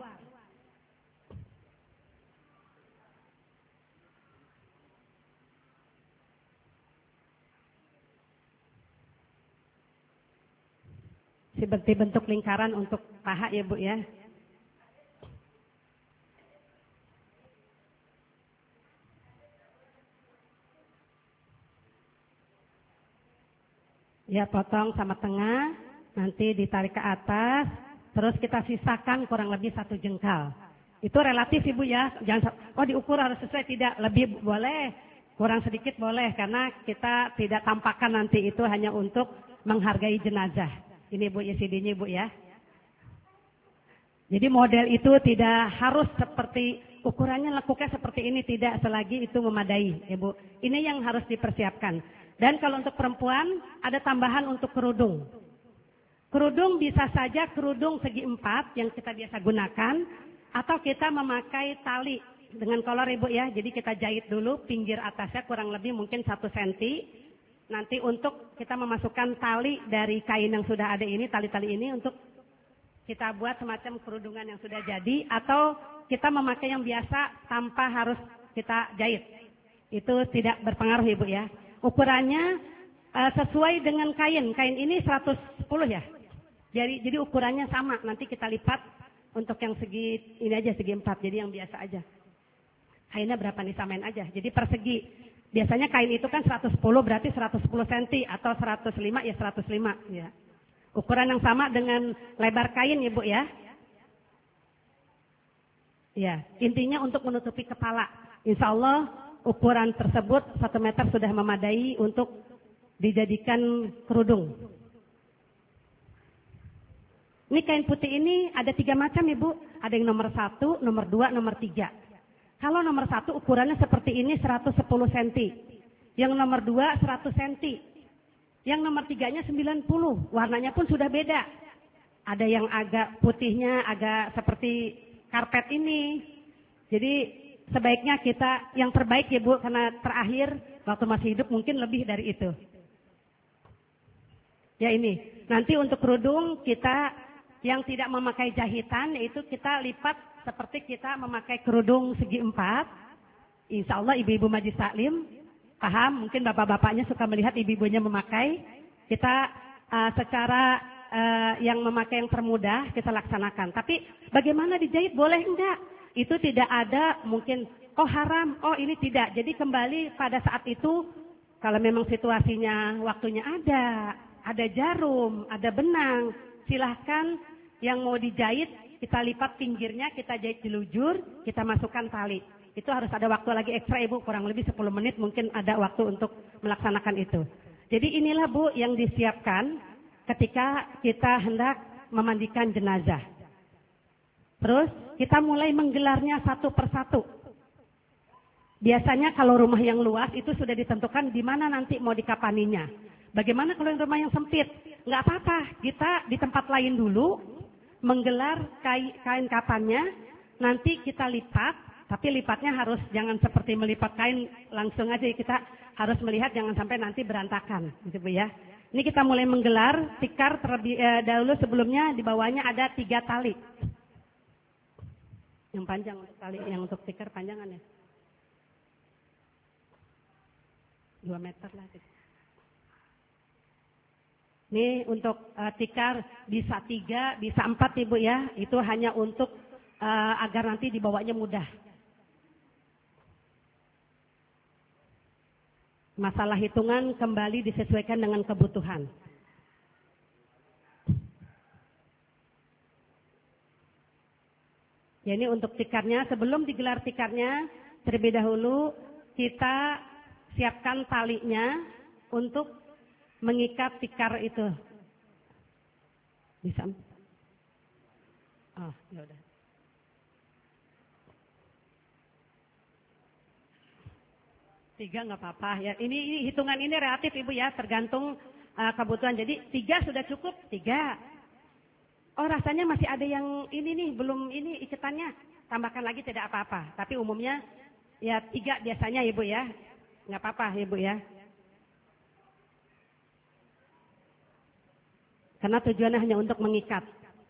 Seperti bentuk lingkaran untuk paha ya Bu ya. Ya, potong sama tengah, nanti ditarik ke atas, terus kita sisakan kurang lebih satu jengkal. Itu relatif Ibu ya, jangan oh diukur harus sesuai, tidak, lebih boleh, kurang sedikit boleh, karena kita tidak tampakkan nanti itu hanya untuk menghargai jenazah. Ini Bu C D-nya Ibu ya. Jadi model itu tidak harus seperti ukurannya lekuknya seperti ini, tidak, selagi itu memadai Ibu. Ini yang harus dipersiapkan. Dan kalau untuk perempuan ada tambahan untuk kerudung. Kerudung bisa saja kerudung segi empat yang kita biasa gunakan, atau kita memakai tali dengan kolor Ibu ya. Jadi kita jahit dulu pinggir atasnya kurang lebih mungkin satu senti. Nanti untuk kita memasukkan tali dari kain yang sudah ada ini, tali-tali ini untuk kita buat semacam kerudungan yang sudah jadi, atau kita memakai yang biasa tanpa harus kita jahit. Itu tidak berpengaruh Ibu ya. Ukurannya uh, sesuai dengan kain. Kain ini seratus sepuluh ya. Jadi jadi ukurannya sama. Nanti kita lipat untuk yang segi ini aja, segi empat. Jadi yang biasa aja. Kainnya berapa nih, samain aja. Jadi persegi. Biasanya kain itu kan seratus sepuluh berarti seratus sepuluh senti, atau seratus lima ya seratus lima ya. Ukuran yang sama dengan lebar kain Ibu ya. Ya, intinya untuk menutupi kepala. Insya Allah ukuran tersebut satu meter sudah memadai untuk dijadikan kerudung. Ini kain putih ini ada tiga macam Ibu. Ada yang nomor satu, nomor dua, nomor tiga. Kalau nomor satu ukurannya seperti ini seratus sepuluh senti. Yang nomor dua seratus senti. Yang nomor tiganya sembilan puluh. Warnanya pun sudah beda. Ada yang agak putihnya agak seperti karpet ini. Jadi sebaiknya kita yang terbaik ya Bu, karena terakhir waktu masih hidup mungkin lebih dari itu. Ya ini. Nanti untuk kerudung kita yang tidak memakai jahitan, yaitu kita lipat seperti kita memakai kerudung segi empat. Insya Allah ibu-ibu majlis taklim paham, mungkin bapak-bapaknya suka melihat ibu-ibunya memakai. Kita uh, secara uh, yang memakai yang termudah kita laksanakan. Tapi bagaimana dijahit, boleh enggak? Itu tidak ada mungkin, oh haram, oh ini tidak. Jadi kembali pada saat itu, kalau memang situasinya waktunya ada, ada jarum, ada benang, silahkan yang mau dijahit, kita lipat pinggirnya, kita jahit dilujur, kita masukkan tali. Itu harus ada waktu lagi ekstra Ibu, kurang lebih sepuluh menit mungkin ada waktu untuk melaksanakan itu. Jadi inilah Bu yang disiapkan ketika kita hendak memandikan jenazah. Terus kita mulai menggelarnya satu persatu. Biasanya kalau rumah yang luas itu sudah ditentukan di mana nanti mau dikapaninya. Bagaimana kalau yang rumah yang sempit? Nggak apa-apa, kita di tempat lain dulu menggelar kain, kain kapannya, nanti kita lipat. Tapi lipatnya harus jangan seperti melipat kain langsung aja, kita harus melihat jangan sampai nanti berantakan, gitu Bu ya. Ini kita mulai menggelar tikar terlebih eh, dahulu, sebelumnya di bawahnya ada tiga tali. Yang panjang untuk tali, yang untuk tikar panjangan ya. Dua meter lah. Ini untuk uh, tikar bisa tiga, bisa empat Ibu ya. Itu hanya untuk uh, agar nanti dibawanya mudah. Masalah hitungan kembali disesuaikan dengan kebutuhan. Ya, ini untuk tikarnya. Sebelum digelar tikarnya, terlebih dahulu kita siapkan talinya untuk mengikat tikar itu. Bisa? Oh, ya udah. Tiga nggak apa-apa ya. Ini, ini hitungan ini relatif Ibu ya, tergantung uh, kebutuhan. Jadi tiga sudah cukup, tiga. Oh rasanya masih ada yang ini nih, belum ini iketannya, tambahkan lagi tidak apa-apa. Tapi umumnya ya tiga biasanya Ibu ya, nggak apa-apa Ibu ya. Karena tujuannya hanya untuk mengikat.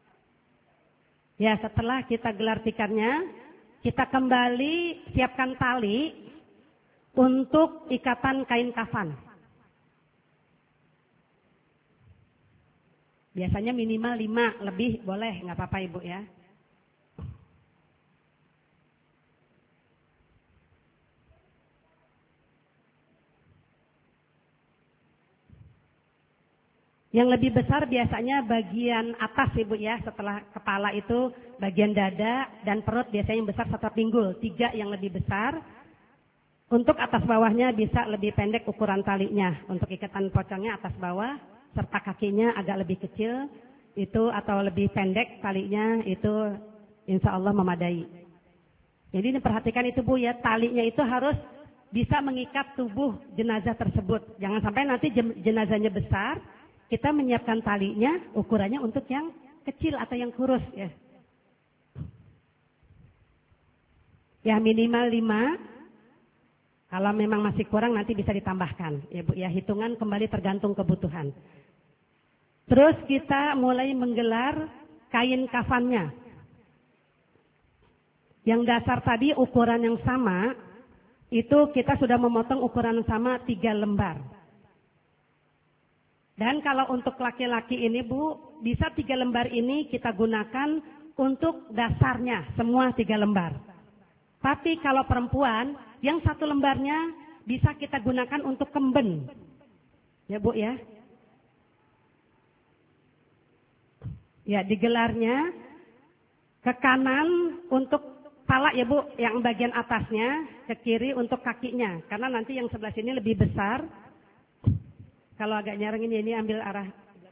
Ya setelah kita gelar tikarnya, kita kembali siapkan tali untuk ikatan kain kafan. Biasanya minimal lima, lebih boleh, nggak apa-apa Ibu ya. Yang lebih besar biasanya bagian atas Ibu ya, setelah kepala itu bagian dada dan perut biasanya yang besar setelah pinggul, tiga yang lebih besar. Untuk atas bawahnya bisa lebih pendek ukuran talinya, untuk ikatan pocongnya atas bawah, serta kakinya agak lebih kecil, itu atau lebih pendek talinya itu insya Allah memadai. Jadi perhatikan itu Bu ya, talinya itu harus bisa mengikat tubuh jenazah tersebut. Jangan sampai nanti jenazahnya besar, kita menyiapkan talinya ukurannya untuk yang kecil atau yang kurus ya. Ya minimal lima. Kalau memang masih kurang nanti bisa ditambahkan. Ya Bu ya, hitungan kembali tergantung kebutuhan. Terus kita mulai menggelar kain kafannya. Yang dasar tadi ukuran yang sama, itu kita sudah memotong ukuran sama tiga lembar. Dan kalau untuk laki-laki ini Bu, bisa tiga lembar ini kita gunakan untuk dasarnya, semua tiga lembar. Tapi kalau perempuan, yang satu lembarnya bisa kita gunakan untuk kemben. Ya Bu ya. Ya digelarnya ke kanan untuk pala ya Bu, yang bagian atasnya, ke kiri untuk kakinya. Karena nanti yang sebelah sini lebih besar. Kalau agak nyareng ini, ini ambil arah.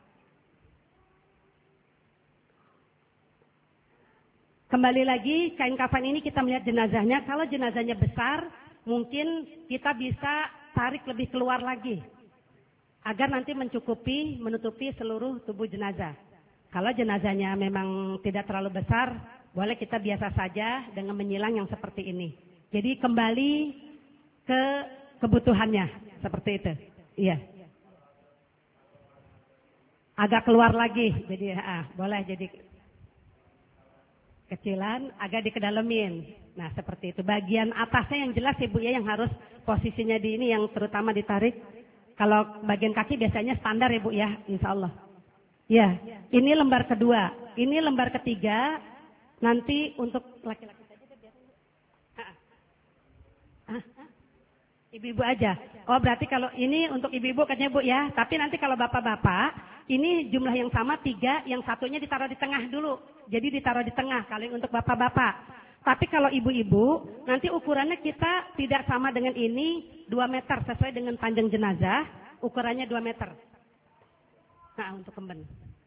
Kembali lagi, kain kafan ini kita melihat jenazahnya. Kalau jenazahnya besar, mungkin kita bisa tarik lebih keluar lagi. Agar nanti mencukupi, menutupi seluruh tubuh jenazah. Kalau jenazahnya memang tidak terlalu besar, boleh kita biasa saja dengan menyilang yang seperti ini. Jadi kembali ke kebutuhannya, seperti itu. Iya. Agak keluar lagi, jadi ah, boleh jadi kecilan, agak dikedalemin. Nah seperti itu. Bagian atasnya yang jelas Ibu ya, yang harus posisinya di ini yang terutama ditarik. Kalau bagian kaki biasanya standar Ibu ya, insya Allah. Ya, ini lembar kedua. Ini lembar ketiga. Nanti untuk laki-laki saja biasanya. Ibu-ibu aja. Oh berarti kalau ini untuk ibu-ibu katanya Bu ya. Tapi nanti kalau bapak-bapak, ini jumlah yang sama tiga, yang satunya ditaruh di tengah dulu. Jadi ditaruh di tengah kalau untuk bapak-bapak. Tapi kalau ibu-ibu, nanti ukurannya kita tidak sama dengan ini dua meter sesuai dengan panjang jenazah. Ukurannya dua meter. Nah untuk kemben.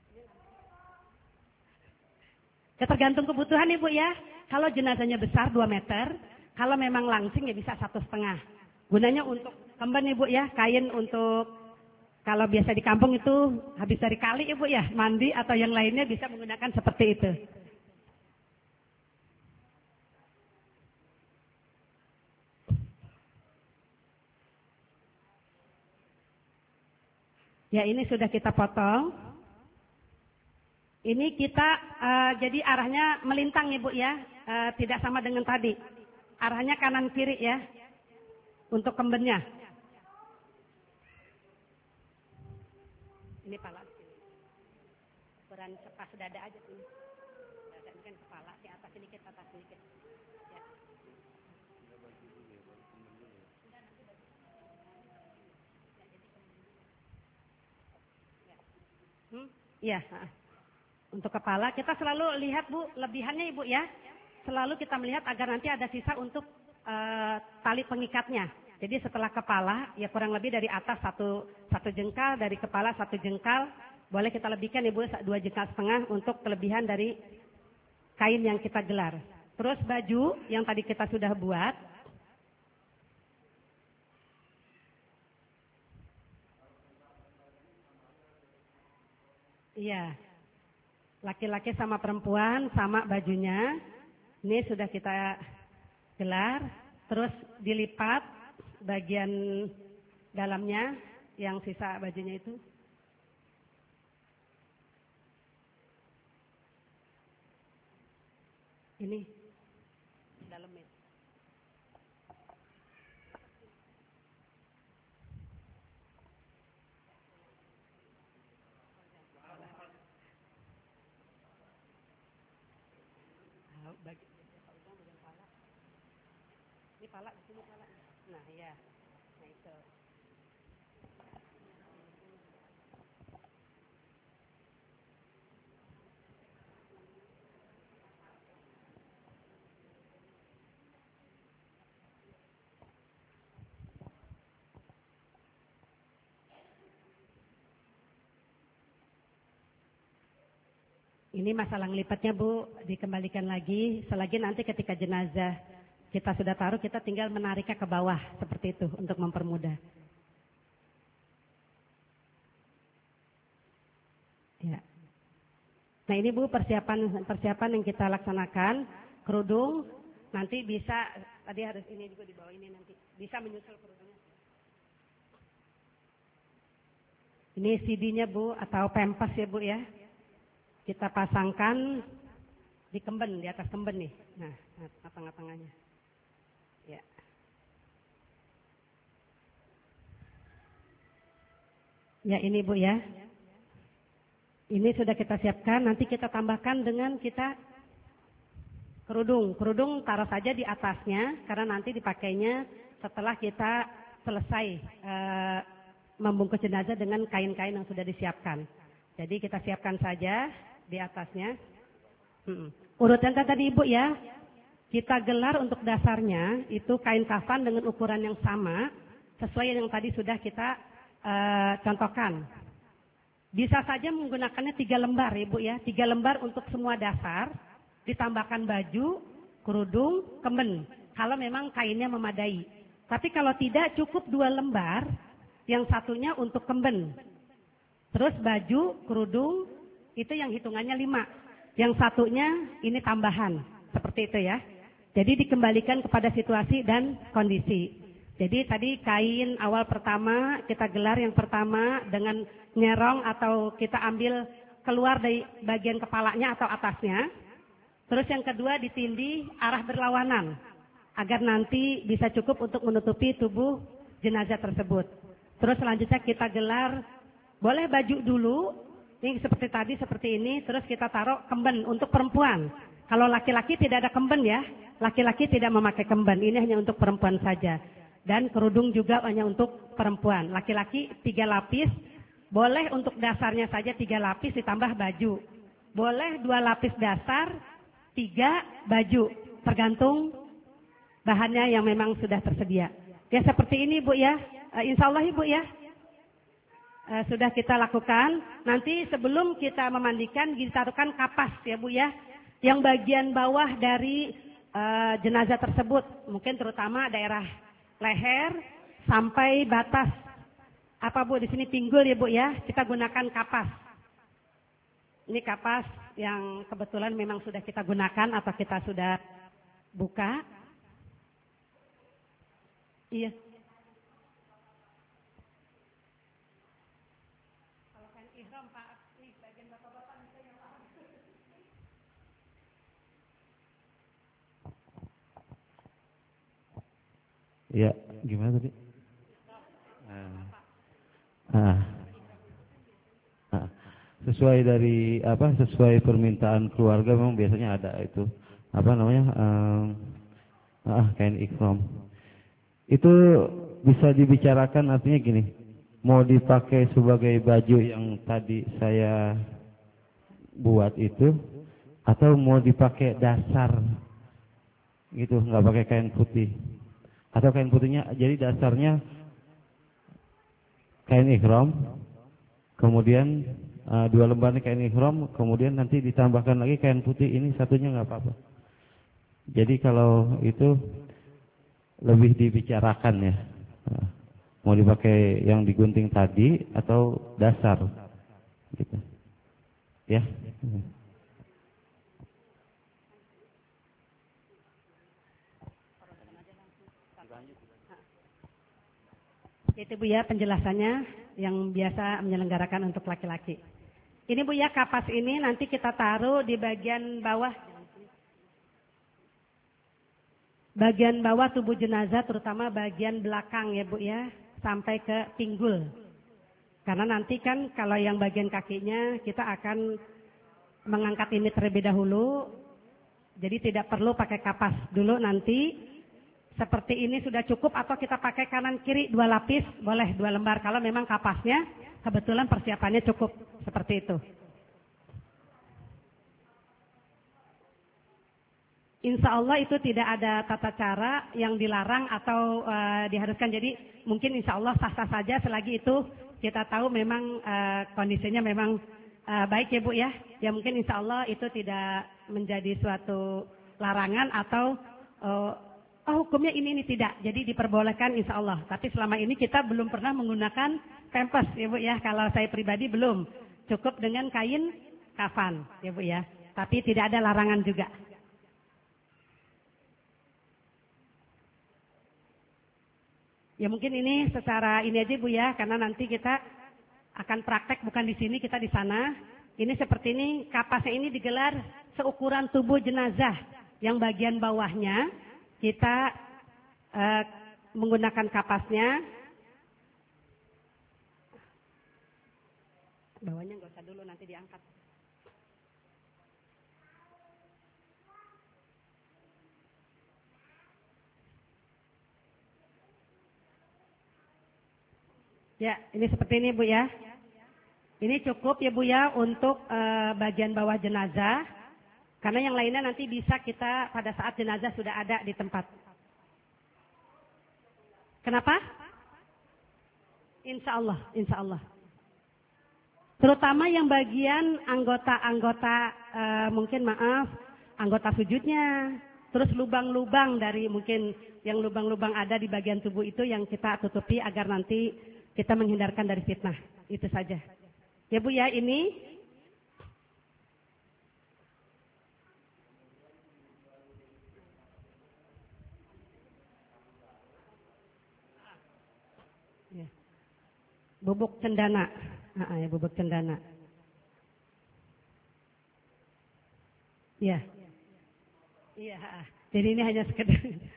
Ya tergantung kebutuhan Ibu ya. Kalau jenazahnya besar dua meter, kalau memang langsing ya bisa satu setengah. Gunanya untuk kemben Ibu ya, kain untuk kalau biasa di kampung itu habis dari kali Ibu ya, mandi atau yang lainnya bisa menggunakan seperti itu. Ya ini sudah kita potong. Ini kita uh, jadi arahnya melintang Ibu ya, uh, tidak sama dengan tadi. Arahnya kanan kiri ya, untuk kembennya. Ini pala sini. Ukuran pas dada aja sini. Dada ini kan kepala, di atas sedikit, atas sedikit. Ya. Hmm? Iya. Untuk kepala kita selalu lihat Bu, lebihannya Ibu ya. Selalu kita melihat agar nanti ada sisa untuk uh, tali pengikatnya. Jadi setelah kepala ya kurang lebih dari atas satu satu jengkal, dari kepala satu jengkal. Boleh kita lebihkan Ibu dua jengkal setengah untuk kelebihan dari kain yang kita gelar. Terus baju yang tadi kita sudah buat. Iya. Laki-laki sama perempuan sama bajunya. Ini sudah kita gelar. Terus dilipat bagian dalamnya yang sisa bajunya itu. Ini dalamnya. Bagi, pala. Ini pala, di sini pala. Nah, ya. Nah, itu. Ini masalah ngelipatnya Bu, dikembalikan lagi. Selagi nanti ketika jenazah kita sudah taruh, kita tinggal menariknya ke bawah. Seperti itu untuk mempermudah. Ya. Nah ini Bu persiapan persiapan yang kita laksanakan. Kerudung nanti bisa, tadi harus ini juga di bawah ini nanti. Bisa menyusul kerudungnya. Ini C D-nya Bu atau pempas ya Bu ya. Kita pasangkan di kemben, di atas kemben nih. Nah, tengah-tengahnya. Ya. Ya ini Bu ya. Ini sudah kita siapkan, nanti kita tambahkan dengan kita kerudung. Kerudung taruh saja di atasnya, karena nanti dipakainya setelah kita selesai e, membungkus jenazah dengan kain-kain yang sudah disiapkan. Jadi kita siapkan saja di atasnya. Hmm. Urutan tadi Ibu ya, kita gelar untuk dasarnya itu kain kafan dengan ukuran yang sama sesuai yang tadi sudah kita uh, contohkan. Bisa saja menggunakannya tiga lembar Ibu ya, tiga lembar untuk semua dasar, ditambahkan baju, kerudung, kemben. Kalau memang kainnya memadai. Tapi kalau tidak cukup dua lembar, yang satunya untuk kemben. Terus baju, kerudung, itu yang hitungannya lima. Yang satunya ini tambahan. Seperti itu ya. Jadi dikembalikan kepada situasi dan kondisi. Jadi tadi kain awal pertama, kita gelar yang pertama dengan nyerong atau kita ambil keluar dari bagian kepalanya atau atasnya. Terus yang kedua ditindih arah berlawanan. Agar nanti bisa cukup untuk menutupi tubuh jenazah tersebut. Terus selanjutnya kita gelar, boleh baju dulu. Ini seperti tadi, seperti ini, terus kita taruh kemben untuk perempuan. Kalau laki-laki tidak ada kemben ya, laki-laki tidak memakai kemben, ini hanya untuk perempuan saja. Dan kerudung juga hanya untuk perempuan. Laki-laki tiga lapis, boleh untuk dasarnya saja tiga lapis ditambah baju. Boleh dua lapis dasar, tiga baju, tergantung bahannya yang memang sudah tersedia. Ya seperti ini Bu ya, insya Allah Ibu ya. Uh, sudah kita lakukan. Nanti sebelum kita memandikan ditaruhkan kapas ya Bu ya, yang bagian bawah dari uh, jenazah tersebut, mungkin terutama daerah leher sampai batas apa Bu di sini pinggul ya Bu ya, kita gunakan kapas. Ini kapas yang kebetulan memang sudah kita gunakan atau kita sudah buka. Iya. Ya, gimana tadi? Ah. Ah. Sesuai dari apa? Sesuai permintaan keluarga memang biasanya ada itu. Apa namanya? Um, ah, kain ikhram. Itu bisa dibicarakan artinya gini. Mau dipakai sebagai baju yang tadi saya buat itu atau mau dipakai dasar gitu, nggak pakai kain putih. Atau kain putihnya, jadi dasarnya kain ikhram, kemudian uh, dua lembar kain ikhram, kemudian nanti ditambahkan lagi kain putih, ini satunya nggak apa-apa. Jadi kalau itu lebih dibicarakan ya, uh, mau dipakai yang digunting tadi atau dasar, gitu, ya. Itu Bu ya penjelasannya yang biasa menyelenggarakan untuk laki-laki. Ini Bu ya kapas ini nanti kita taruh di bagian bawah. Bagian bawah tubuh jenazah terutama bagian belakang ya Bu ya. Sampai ke pinggul. Karena nanti kan kalau yang bagian kakinya kita akan mengangkat ini terlebih dahulu. Jadi tidak perlu pakai kapas dulu nanti. Seperti ini sudah cukup atau kita pakai kanan kiri dua lapis, boleh dua lembar kalau memang kapasnya kebetulan persiapannya cukup seperti itu. Insya Allah itu tidak ada tata cara yang dilarang atau uh, diharuskan. Jadi mungkin insya Allah sah-sah saja selagi itu kita tahu memang uh, kondisinya memang uh, baik ya Bu ya. Ya mungkin insya Allah itu tidak menjadi suatu larangan atau uh, oh hukumnya ini ini tidak. Jadi diperbolehkan insya Allah. Tapi selama ini kita belum pernah menggunakan pampers ya Bu ya. Kalau saya pribadi belum. Cukup dengan kain kafan ya Bu ya. Tapi tidak ada larangan juga. Ya mungkin ini secara ini aja Bu ya. Karena nanti kita akan praktek bukan di sini, kita di sana. Ini seperti ini, kapasnya ini digelar seukuran tubuh jenazah. Yang bagian bawahnya kita uh, menggunakan kapasnya. Bawahnya nggak usah dulu, nanti diangkat. Ya, ini seperti ini Bu ya. Ini cukup ya Bu ya untuk uh, bagian bawah jenazah. Karena yang lainnya nanti bisa kita pada saat jenazah sudah ada di tempat. Kenapa? Insya Allah, insya Allah. Terutama yang bagian anggota-anggota uh, mungkin maaf, anggota sujudnya. Terus lubang-lubang dari mungkin yang lubang-lubang ada di bagian tubuh itu yang kita tutupi agar nanti kita menghindarkan dari fitnah. Itu saja. Ya Bu ya, ini ya. Bubuk cendana. Ah, ya, bubuk cendana. Ya. Iya, jadi ini hanya sekedar.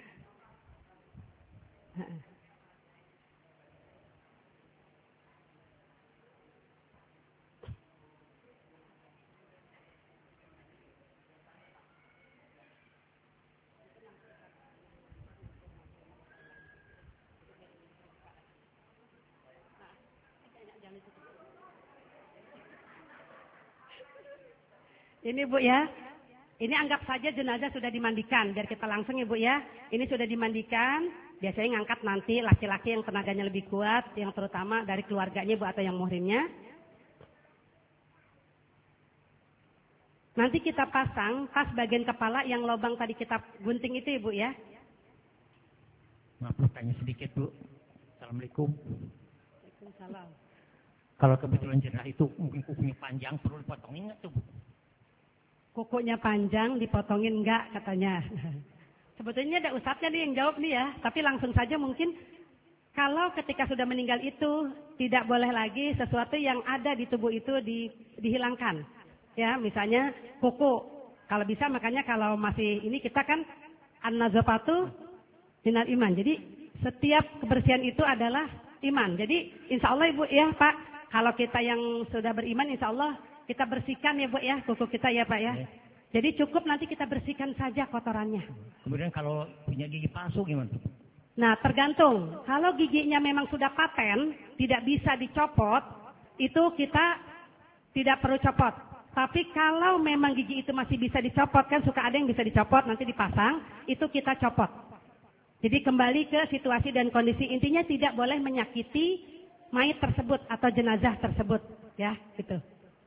Ini Bu ya, ini anggap saja jenazah sudah dimandikan, biar kita langsung ya Bu ya. Ini sudah dimandikan, biasanya ngangkat nanti laki-laki yang tenaganya lebih kuat, yang terutama dari keluarganya Bu atau yang muhrimnya. Nanti kita pasang pas bagian kepala yang lubang tadi kita gunting itu ya Bu ya. Maaf tanya sedikit Bu. Assalamualaikum. Waalaikumsalam. Kalau kebetulan jenazah itu mungkin kukunya panjang, perlu dipotongin nggak tuh Bu? Kukunya panjang, dipotongin enggak katanya. Sebetulnya ada ustadznya nih yang jawab nih ya. Tapi langsung saja mungkin kalau ketika sudah meninggal itu tidak boleh lagi sesuatu yang ada di tubuh itu di, dihilangkan. Ya, misalnya kuku. Kalau bisa makanya kalau masih ini kita kan an-nazafatu minal iman. Jadi setiap kebersihan itu adalah iman. Jadi insya Allah Ibu ya Pak, kalau kita yang sudah beriman insya Allah kita bersihkan ya Bu ya, kuku kita ya Pak ya. ya. Jadi cukup nanti kita bersihkan saja kotorannya. Kemudian kalau punya gigi palsu gimana? Nah tergantung. Kalau giginya memang sudah paten, tidak bisa dicopot, itu kita tidak perlu copot. Tapi kalau memang gigi itu masih bisa dicopot, kan suka ada yang bisa dicopot, nanti dipasang, itu kita copot. Jadi kembali ke situasi dan kondisi. Intinya tidak boleh menyakiti mayit tersebut atau jenazah tersebut. Ya gitu.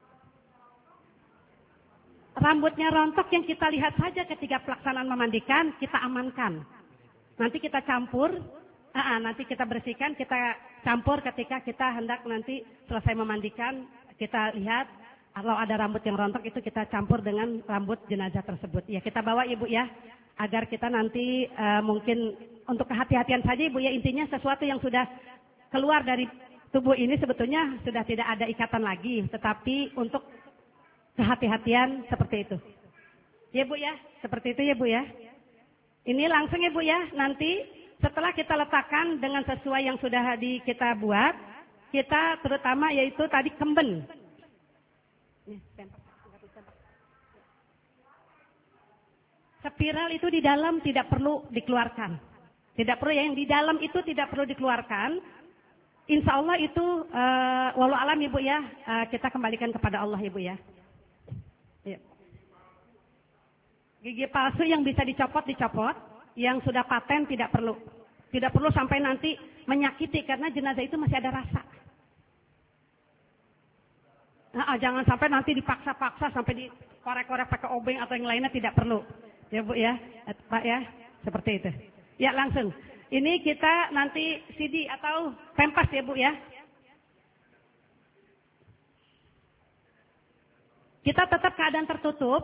Rambutnya rontok yang kita lihat saja ketika pelaksanaan memandikan, kita amankan. Nanti kita campur, uh, nanti kita bersihkan, kita campur ketika kita hendak nanti selesai memandikan, kita lihat kalau ada rambut yang rontok itu kita campur dengan rambut jenazah tersebut. Ya kita bawa Ibu ya, agar kita nanti uh, mungkin untuk kehati-hatian saja Ibu ya, intinya sesuatu yang sudah keluar dari tubuh ini sebetulnya sudah tidak ada ikatan lagi, tetapi untuk kehati-hatian seperti itu. Ya Bu ya, seperti itu ya Bu ya. Ini langsung ya Bu ya, nanti setelah kita letakkan dengan sesuai yang sudah di kita buat, kita terutama yaitu tadi kemben. Spiral itu di dalam tidak perlu dikeluarkan. Tidak perlu ya, yang di dalam itu tidak perlu dikeluarkan. Insya Allah itu uh, walau alam Ibu ya, uh, kita kembalikan kepada Allah Ibu ya. Ya. Gigi palsu yang bisa dicopot, dicopot. Yang sudah paten tidak perlu. Tidak perlu sampai nanti menyakiti karena jenazah itu masih ada rasa. Nah, jangan sampai nanti dipaksa-paksa sampai dikorek-korek pakai obeng atau yang lainnya, tidak perlu. Ya Bu ya, Pak ya, seperti itu. Ya langsung. Ini kita nanti C D atau pempas ya Bu ya. Kita tetap keadaan tertutup.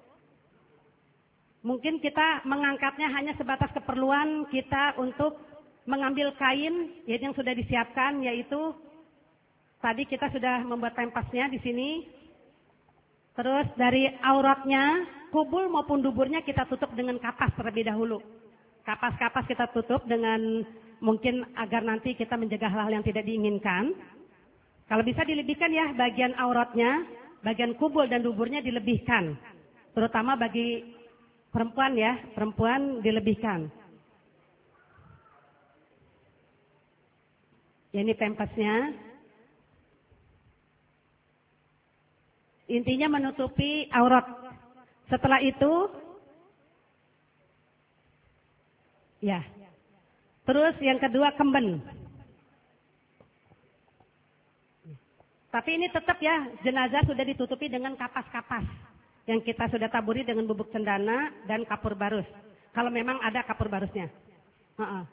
Mungkin kita mengangkatnya hanya sebatas keperluan kita untuk mengambil kain yang sudah disiapkan, yaitu tadi kita sudah membuat pempasnya di sini. Terus dari auratnya, kubul maupun duburnya kita tutup dengan kapas terlebih dahulu. Kapas-kapas kita tutup dengan mungkin agar nanti kita mencegah hal-hal yang tidak diinginkan. Kalau bisa dilebihkan ya bagian auratnya, bagian kubul dan duburnya dilebihkan. Terutama bagi perempuan ya, perempuan dilebihkan. Ya, ini pempasnya. Intinya menutupi aurat. Setelah itu, ya. Terus yang kedua kemben. Tapi ini tetap ya, jenazah sudah ditutupi dengan kapas-kapas. Yang kita sudah taburi dengan bubuk cendana dan kapur barus. Kalau memang ada kapur barusnya. Uh-uh.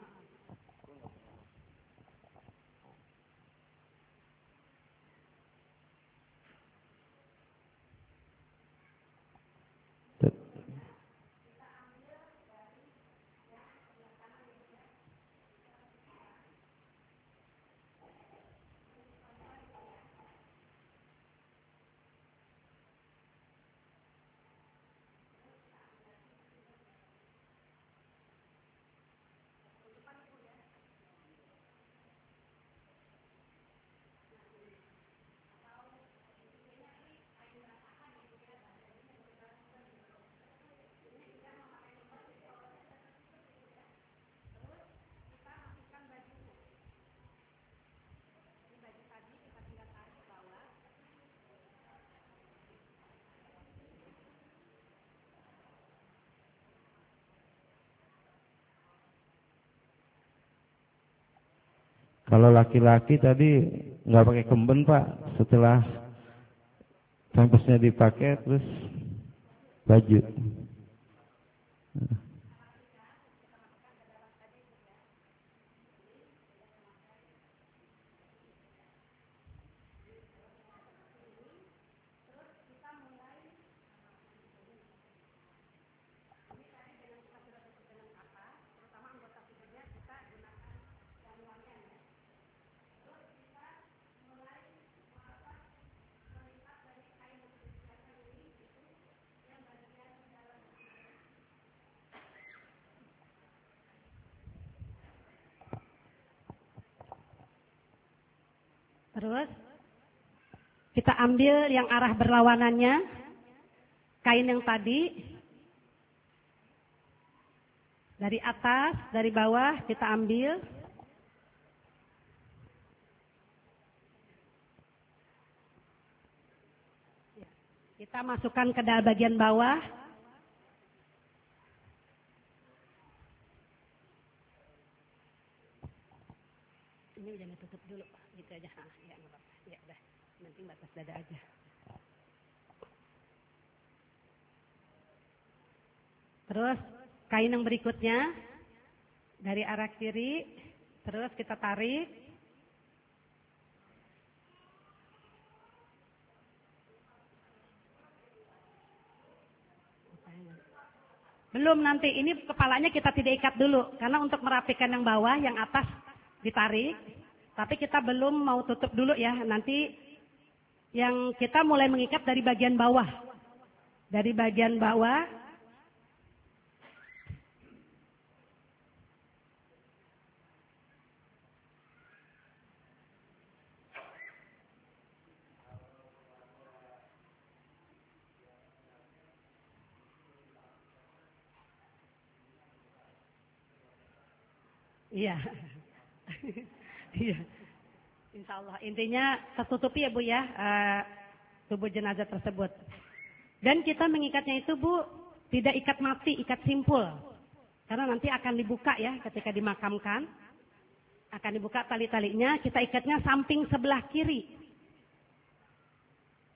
Kalau laki-laki tadi nggak pakai kemben Pak, setelah pempasnya dipakai terus baju. Terus kita ambil yang arah berlawanannya, kain yang tadi, dari atas, dari bawah kita ambil. Kita masukkan ke dalam bagian bawah. Ini jangan tutup dulu, gitu aja. Ah, ya, nggak apa-apa. Ya udah, nanti batas dada aja. Terus kain yang berikutnya dari arah kiri, terus kita tarik. Belum, nanti ini kepalanya kita tidak ikat dulu, karena untuk merapikan yang bawah, yang atas ditarik, tapi kita belum mau tutup dulu ya. Nanti yang kita mulai mengikat dari bagian bawah. Dari bagian bawah. Iya. Iya, insya Allah. Intinya tertutupi ya Bu ya, uh, tubuh jenazah tersebut. Dan kita mengikatnya itu Bu, tidak ikat mati, ikat simpul. Karena nanti akan dibuka ya ketika dimakamkan. Akan dibuka tali-talinya, kita ikatnya samping sebelah kiri.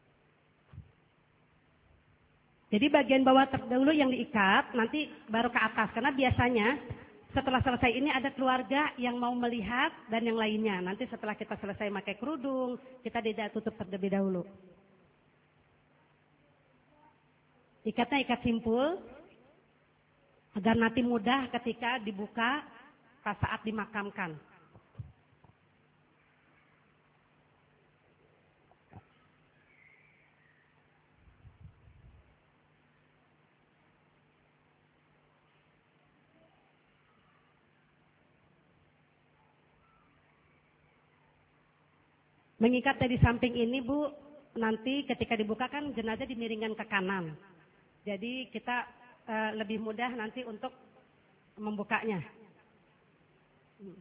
Jadi bagian bawah terdahulu yang diikat, nanti baru ke atas. Karena biasanya setelah selesai ini ada keluarga yang mau melihat dan yang lainnya. Nanti setelah kita selesai pakai kerudung, kita tidak tutup terlebih dahulu. Ikatnya ikat simpul, agar nanti mudah ketika dibuka pas saat dimakamkan. Mengikatnya di samping ini, Bu, nanti ketika dibuka kan jenazah dimiringkan ke kanan. Jadi kita e, lebih mudah nanti untuk membukanya. Hmm.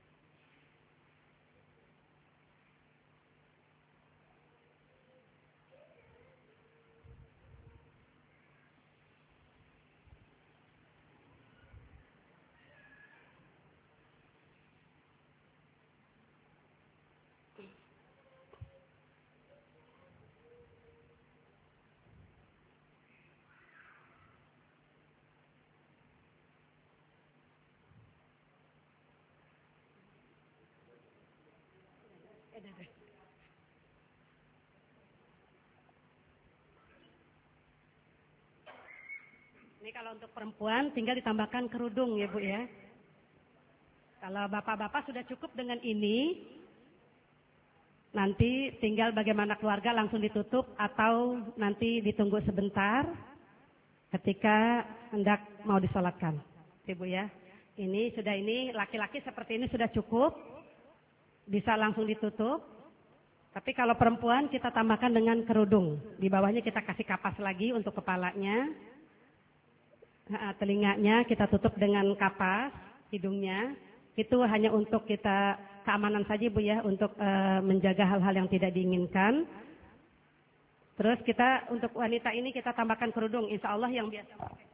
Ini kalau untuk perempuan tinggal ditambahkan kerudung ya Bu ya. Kalau bapak-bapak sudah cukup dengan ini, nanti tinggal bagaimana keluarga langsung ditutup atau nanti ditunggu sebentar ketika hendak mau disolatkan. Ibu ya, ini sudah ini laki-laki seperti ini sudah cukup, bisa langsung ditutup. Tapi kalau perempuan kita tambahkan dengan kerudung. Di bawahnya kita kasih kapas lagi untuk kepalanya. Telinganya kita tutup dengan kapas, hidungnya. Itu hanya untuk kita keamanan saja Bu ya, untuk e, menjaga hal-hal yang tidak diinginkan. Terus kita untuk wanita ini kita tambahkan kerudung, insya Allah yang biasa pakai.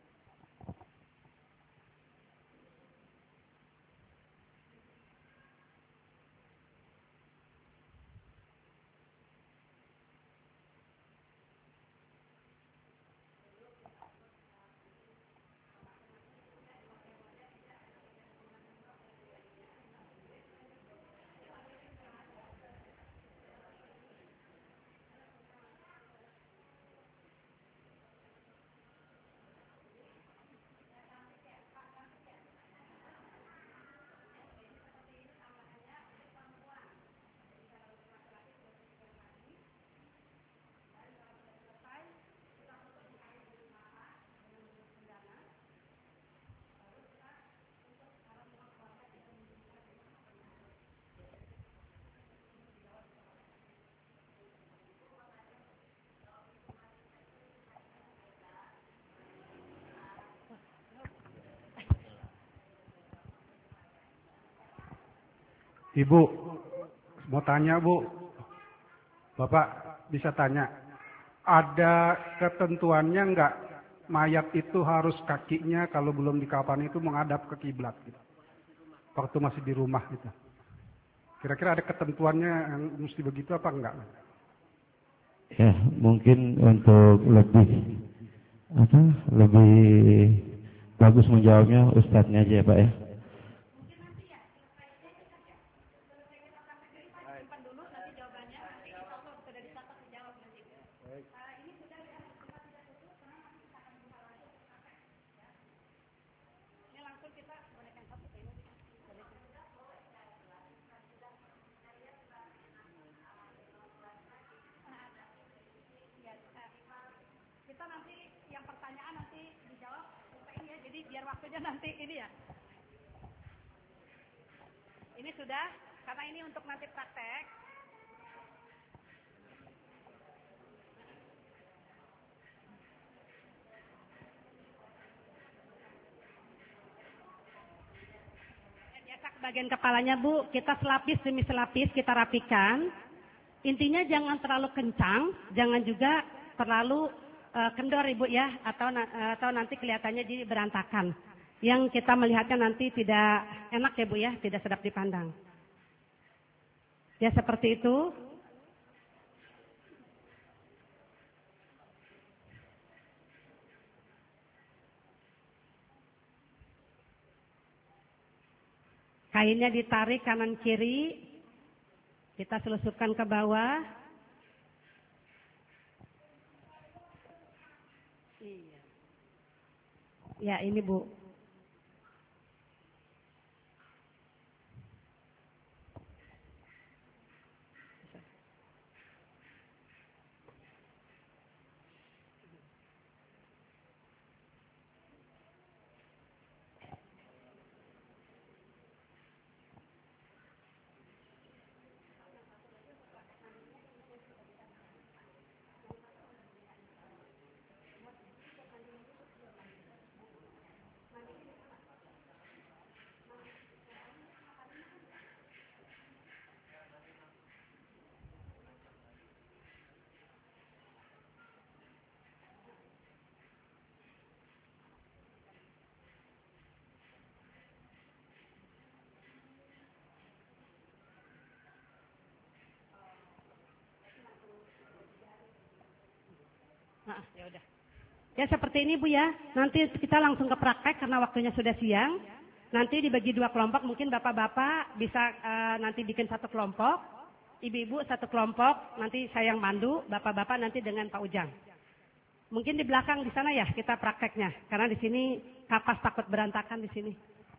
Ibu, mau tanya Bu, Bapak bisa tanya, ada ketentuannya enggak mayat itu harus kakinya kalau belum dikafan itu menghadap ke kiblat gitu, waktu masih di rumah gitu. Kira-kira ada ketentuannya yang mesti begitu apa enggak? Ya, mungkin untuk lebih apa, lebih bagus menjawabnya Ustadznya aja ya Pak ya. Kita nanti yang pertanyaan nanti dijawab ini ya, jadi biar waktunya nanti ini ya. Ini sudah, karena ini untuk nanti praktek. Biasa bagian kepalanya Bu, kita selapis demi selapis kita rapikan. Intinya jangan terlalu kencang, jangan juga terlalu uh, kendor Ibu ya, atau atau nanti kelihatannya jadi berantakan. Yang kita melihatnya nanti tidak enak ya Bu ya, tidak sedap dipandang. Ya seperti itu. Kainnya ditarik kanan kiri. Kita selusupkan ke bawah. Iya. Ya, ini Bu. Nah, ya udah. Ya seperti ini Bu ya. Nanti kita langsung ke praktek karena waktunya sudah siang. Nanti dibagi dua kelompok. Mungkin bapak-bapak bisa uh, nanti bikin satu kelompok. Ibu-ibu satu kelompok. Nanti saya yang mandu. Bapak-bapak nanti dengan Pak Ujang. Mungkin di belakang di sana ya kita prakteknya. Karena di sini kapas takut berantakan di sini.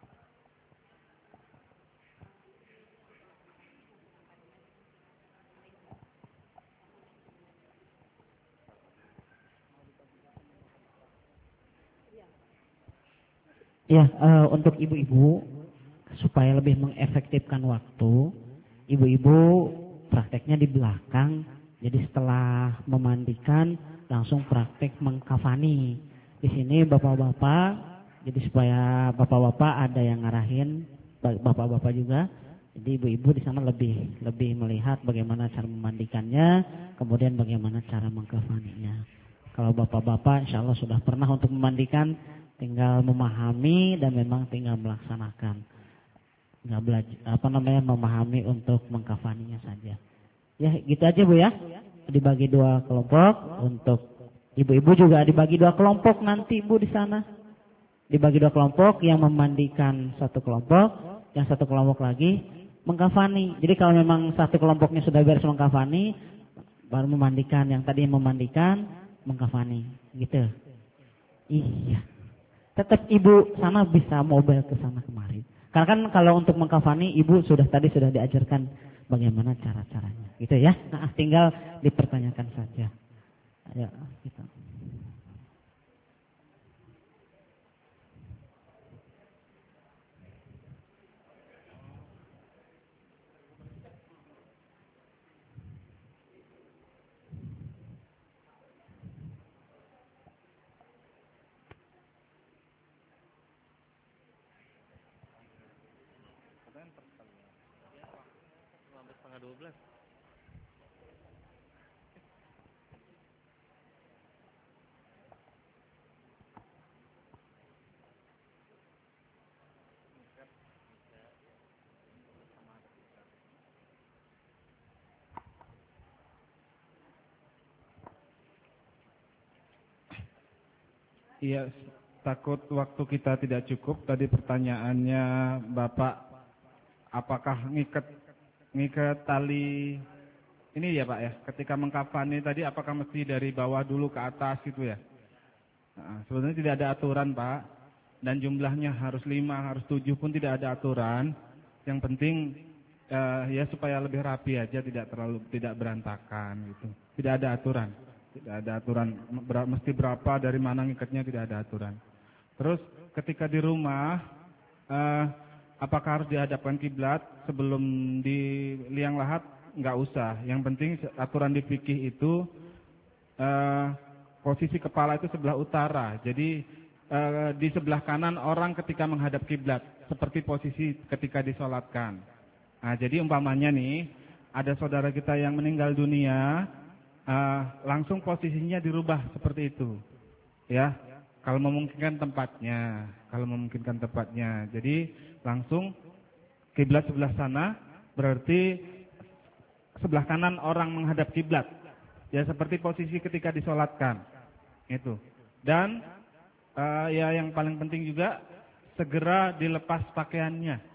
Ya, uh, untuk ibu-ibu supaya lebih mengefektifkan waktu, ibu-ibu prakteknya di belakang. Jadi setelah memandikan langsung praktek mengkafani. Di sini bapak-bapak, jadi supaya bapak-bapak ada yang ngarahin, bapak-bapak juga. Jadi ibu-ibu di sana lebih lebih melihat bagaimana cara memandikannya, kemudian bagaimana cara mengkafaninya. Kalau bapak-bapak insya Allah sudah pernah untuk memandikan, tinggal memahami dan memang tinggal melaksanakan. Nggak belajar, apa namanya, memahami untuk mengkafaninya saja. Ya, gitu aja Bu ya. Dibagi dua kelompok. Untuk ibu-ibu juga dibagi dua kelompok nanti Bu di sana. Dibagi dua kelompok, yang memandikan satu kelompok, yang satu kelompok lagi mengkafani. Jadi kalau memang satu kelompoknya sudah beres mengkafani, baru memandikan, yang tadi memandikan mengkafani. Gitu. Iya. Tetap ibu sana bisa mobile ke sana kemari. Karena kan kalau untuk mengkafani ibu sudah tadi sudah diajarkan bagaimana cara-caranya. Gitu ya. Nah, tinggal dipertanyakan saja. Ya, gitu. Iya, takut waktu kita tidak cukup. Tadi pertanyaannya Bapak, apakah ngikat ngikat tali ini ya Pak ya? Ketika mengkafani tadi apakah mesti dari bawah dulu ke atas gitu ya? Nah, sebenarnya tidak ada aturan Pak. Dan jumlahnya harus lima, harus tujuh pun tidak ada aturan. Yang penting uh, ya supaya lebih rapi aja, tidak terlalu tidak berantakan gitu. Tidak ada aturan. Tidak ada aturan ber, mesti berapa, dari mana ngikatnya, tidak ada aturan. Terus ketika di rumah, eh, apakah harus dihadapkan kiblat sebelum di liang lahat? Enggak usah. Yang penting aturan di fikih itu eh, posisi kepala itu sebelah utara. Jadi eh, di sebelah kanan orang ketika menghadap kiblat, seperti posisi ketika disolatkan. Nah, jadi umpamanya nih, ada saudara kita yang meninggal dunia. Uh, langsung posisinya dirubah seperti itu, ya. Kalau memungkinkan tempatnya, kalau memungkinkan tempatnya. Jadi langsung kiblat sebelah sana, berarti sebelah kanan orang menghadap kiblat. Ya seperti posisi ketika disolatkan, itu. Dan uh, ya yang paling penting juga segera dilepas pakaiannya.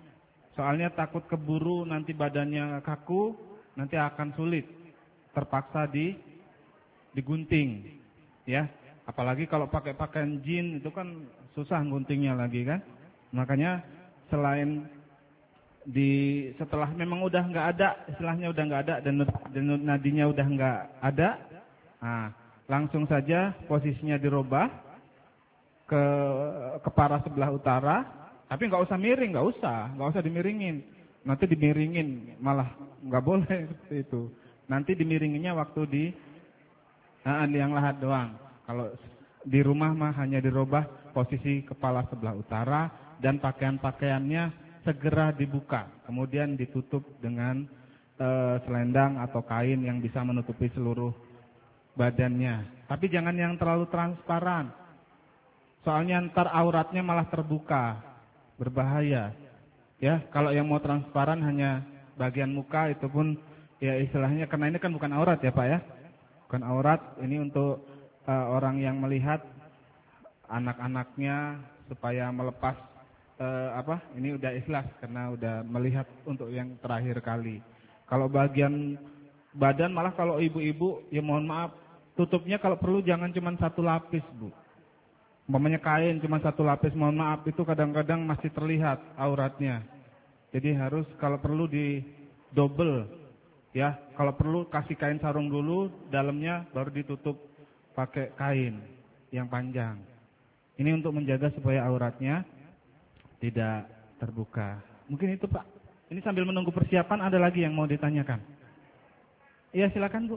Soalnya takut keburu nanti badannya kaku, nanti akan sulit. Terpaksa di digunting, ya. Apalagi kalau pakai pakaian jin itu kan susah guntingnya lagi kan. Makanya selain di setelah memang udah nggak ada, istilahnya udah nggak ada dan denyut nadinya udah nggak ada, nah, langsung saja posisinya dirubah ke kepala sebelah utara. Tapi nggak usah miring, nggak usah, nggak usah dimiringin. Nanti dimiringin, malah nggak boleh seperti itu. Nanti dimiringinnya waktu di nah, yang lahat doang. Kalau di rumah mah hanya dirubah posisi kepala sebelah utara dan pakaian-pakaiannya segera dibuka, kemudian ditutup dengan e, selendang atau kain yang bisa menutupi seluruh badannya. Tapi jangan yang terlalu transparan, soalnya ntar auratnya malah terbuka. Berbahaya, ya. Kalau yang mau transparan hanya bagian muka, itu pun ya istilahnya karena ini kan bukan aurat ya Pak ya, bukan aurat. Ini untuk uh, orang yang melihat anak-anaknya supaya melepas uh, apa? Ini udah ikhlas karena udah melihat untuk yang terakhir kali. Kalau bagian badan malah kalau ibu-ibu ya mohon maaf, tutupnya kalau perlu jangan cuma satu lapis Bu. Umpamanya kain cuma satu lapis, mohon maaf, itu kadang-kadang masih terlihat auratnya. Jadi harus kalau perlu di double, ya. Kalau perlu kasih kain sarung dulu, dalamnya baru ditutup pakai kain yang panjang. Ini untuk menjaga supaya auratnya tidak terbuka. Mungkin itu Pak. Ini sambil menunggu persiapan, ada lagi yang mau ditanyakan? Iya silakan Bu.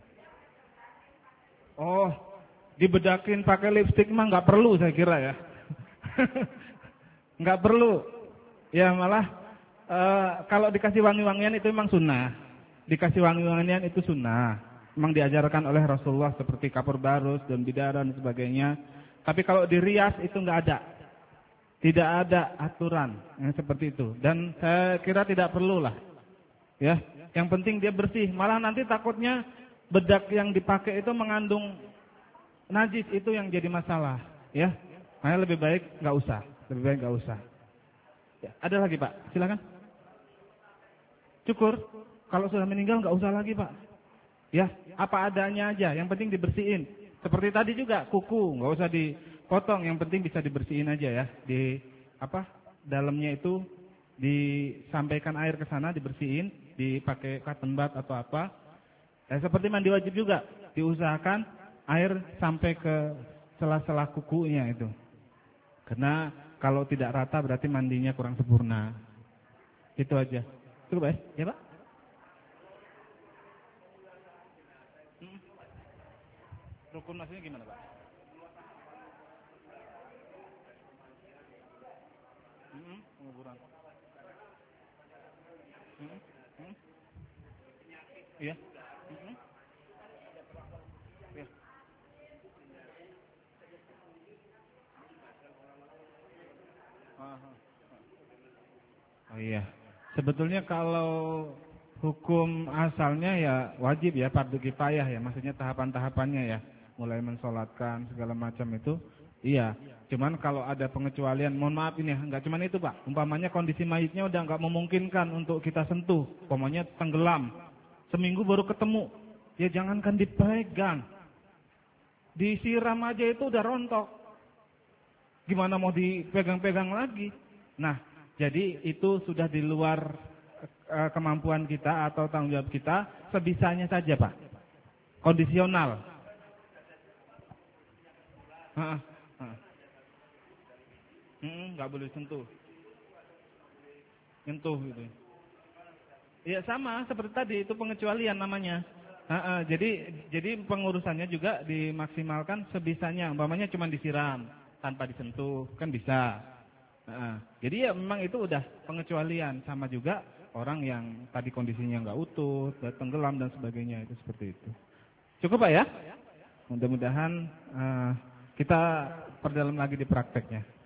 Oh. Dibedakin pakai lipstik mah nggak perlu saya kira ya. Nggak perlu. Ya malah e, kalau dikasih wangi-wangian itu memang sunnah. Dikasih wangi-wangian itu sunnah. Memang diajarkan oleh Rasulullah seperti kapur barus dan bidara dan sebagainya. Tapi kalau dirias itu nggak ada. Tidak ada aturan yang seperti itu. Dan saya kira tidak perlulah. Ya, yang penting dia bersih. Malah nanti takutnya bedak yang dipakai itu mengandung najis, itu yang jadi masalah, ya. Makanya lebih baik nggak usah, lebih baik nggak usah. Ya, ada lagi Pak, silakan. Cukur, kalau sudah meninggal nggak usah lagi Pak. Ya, apa adanya aja, yang penting dibersihin. Seperti tadi juga kuku, nggak usah dipotong, yang penting bisa dibersihin aja ya. Di apa? Dalamnya itu disampaikan air ke sana, dibersihin, dipakai cotton bud atau apa. Ya, seperti mandi wajib juga, diusahakan air sampai ke sela-sela kukunya itu. Karena kalau tidak rata berarti mandinya kurang sempurna. Itu aja. Cukup ya? Ya Pak? Hmm. Rukun maksudnya gimana Pak? Hmm, penguburan. Hmm, hmm. Iya. Hmm. Oh iya, sebetulnya kalau hukum asalnya ya wajib ya, fardu kifayah ya, maksudnya tahapan-tahapannya ya, mulai mensolatkan segala macam itu, iya. Cuman kalau ada pengecualian, mohon maaf ini, nggak cuman itu Pak. Umpamanya kondisi mayitnya udah nggak memungkinkan untuk kita sentuh, umpamanya tenggelam, seminggu baru ketemu, ya jangankan dipegang, disiram aja itu udah rontok. Gimana mau dipegang-pegang lagi? Nah, jadi itu sudah di luar e, kemampuan kita atau tanggung jawab kita, sebisanya saja Pak. Kondisional. Heeh, heeh. Hmm, nggak boleh sentuh. Nyentuh gitu. Iya sama seperti tadi, itu pengecualian namanya. Heeh, jadi jadi pengurusannya juga dimaksimalkan sebisanya. Umpamanya cuma disiram tanpa disentuh, kan bisa. Nah, jadi ya memang itu udah pengecualian. Sama juga orang yang tadi kondisinya nggak utuh, tenggelam dan sebagainya, itu seperti itu. Cukup Pak ya? Mudah-mudahan uh, kita perdalam lagi di prakteknya.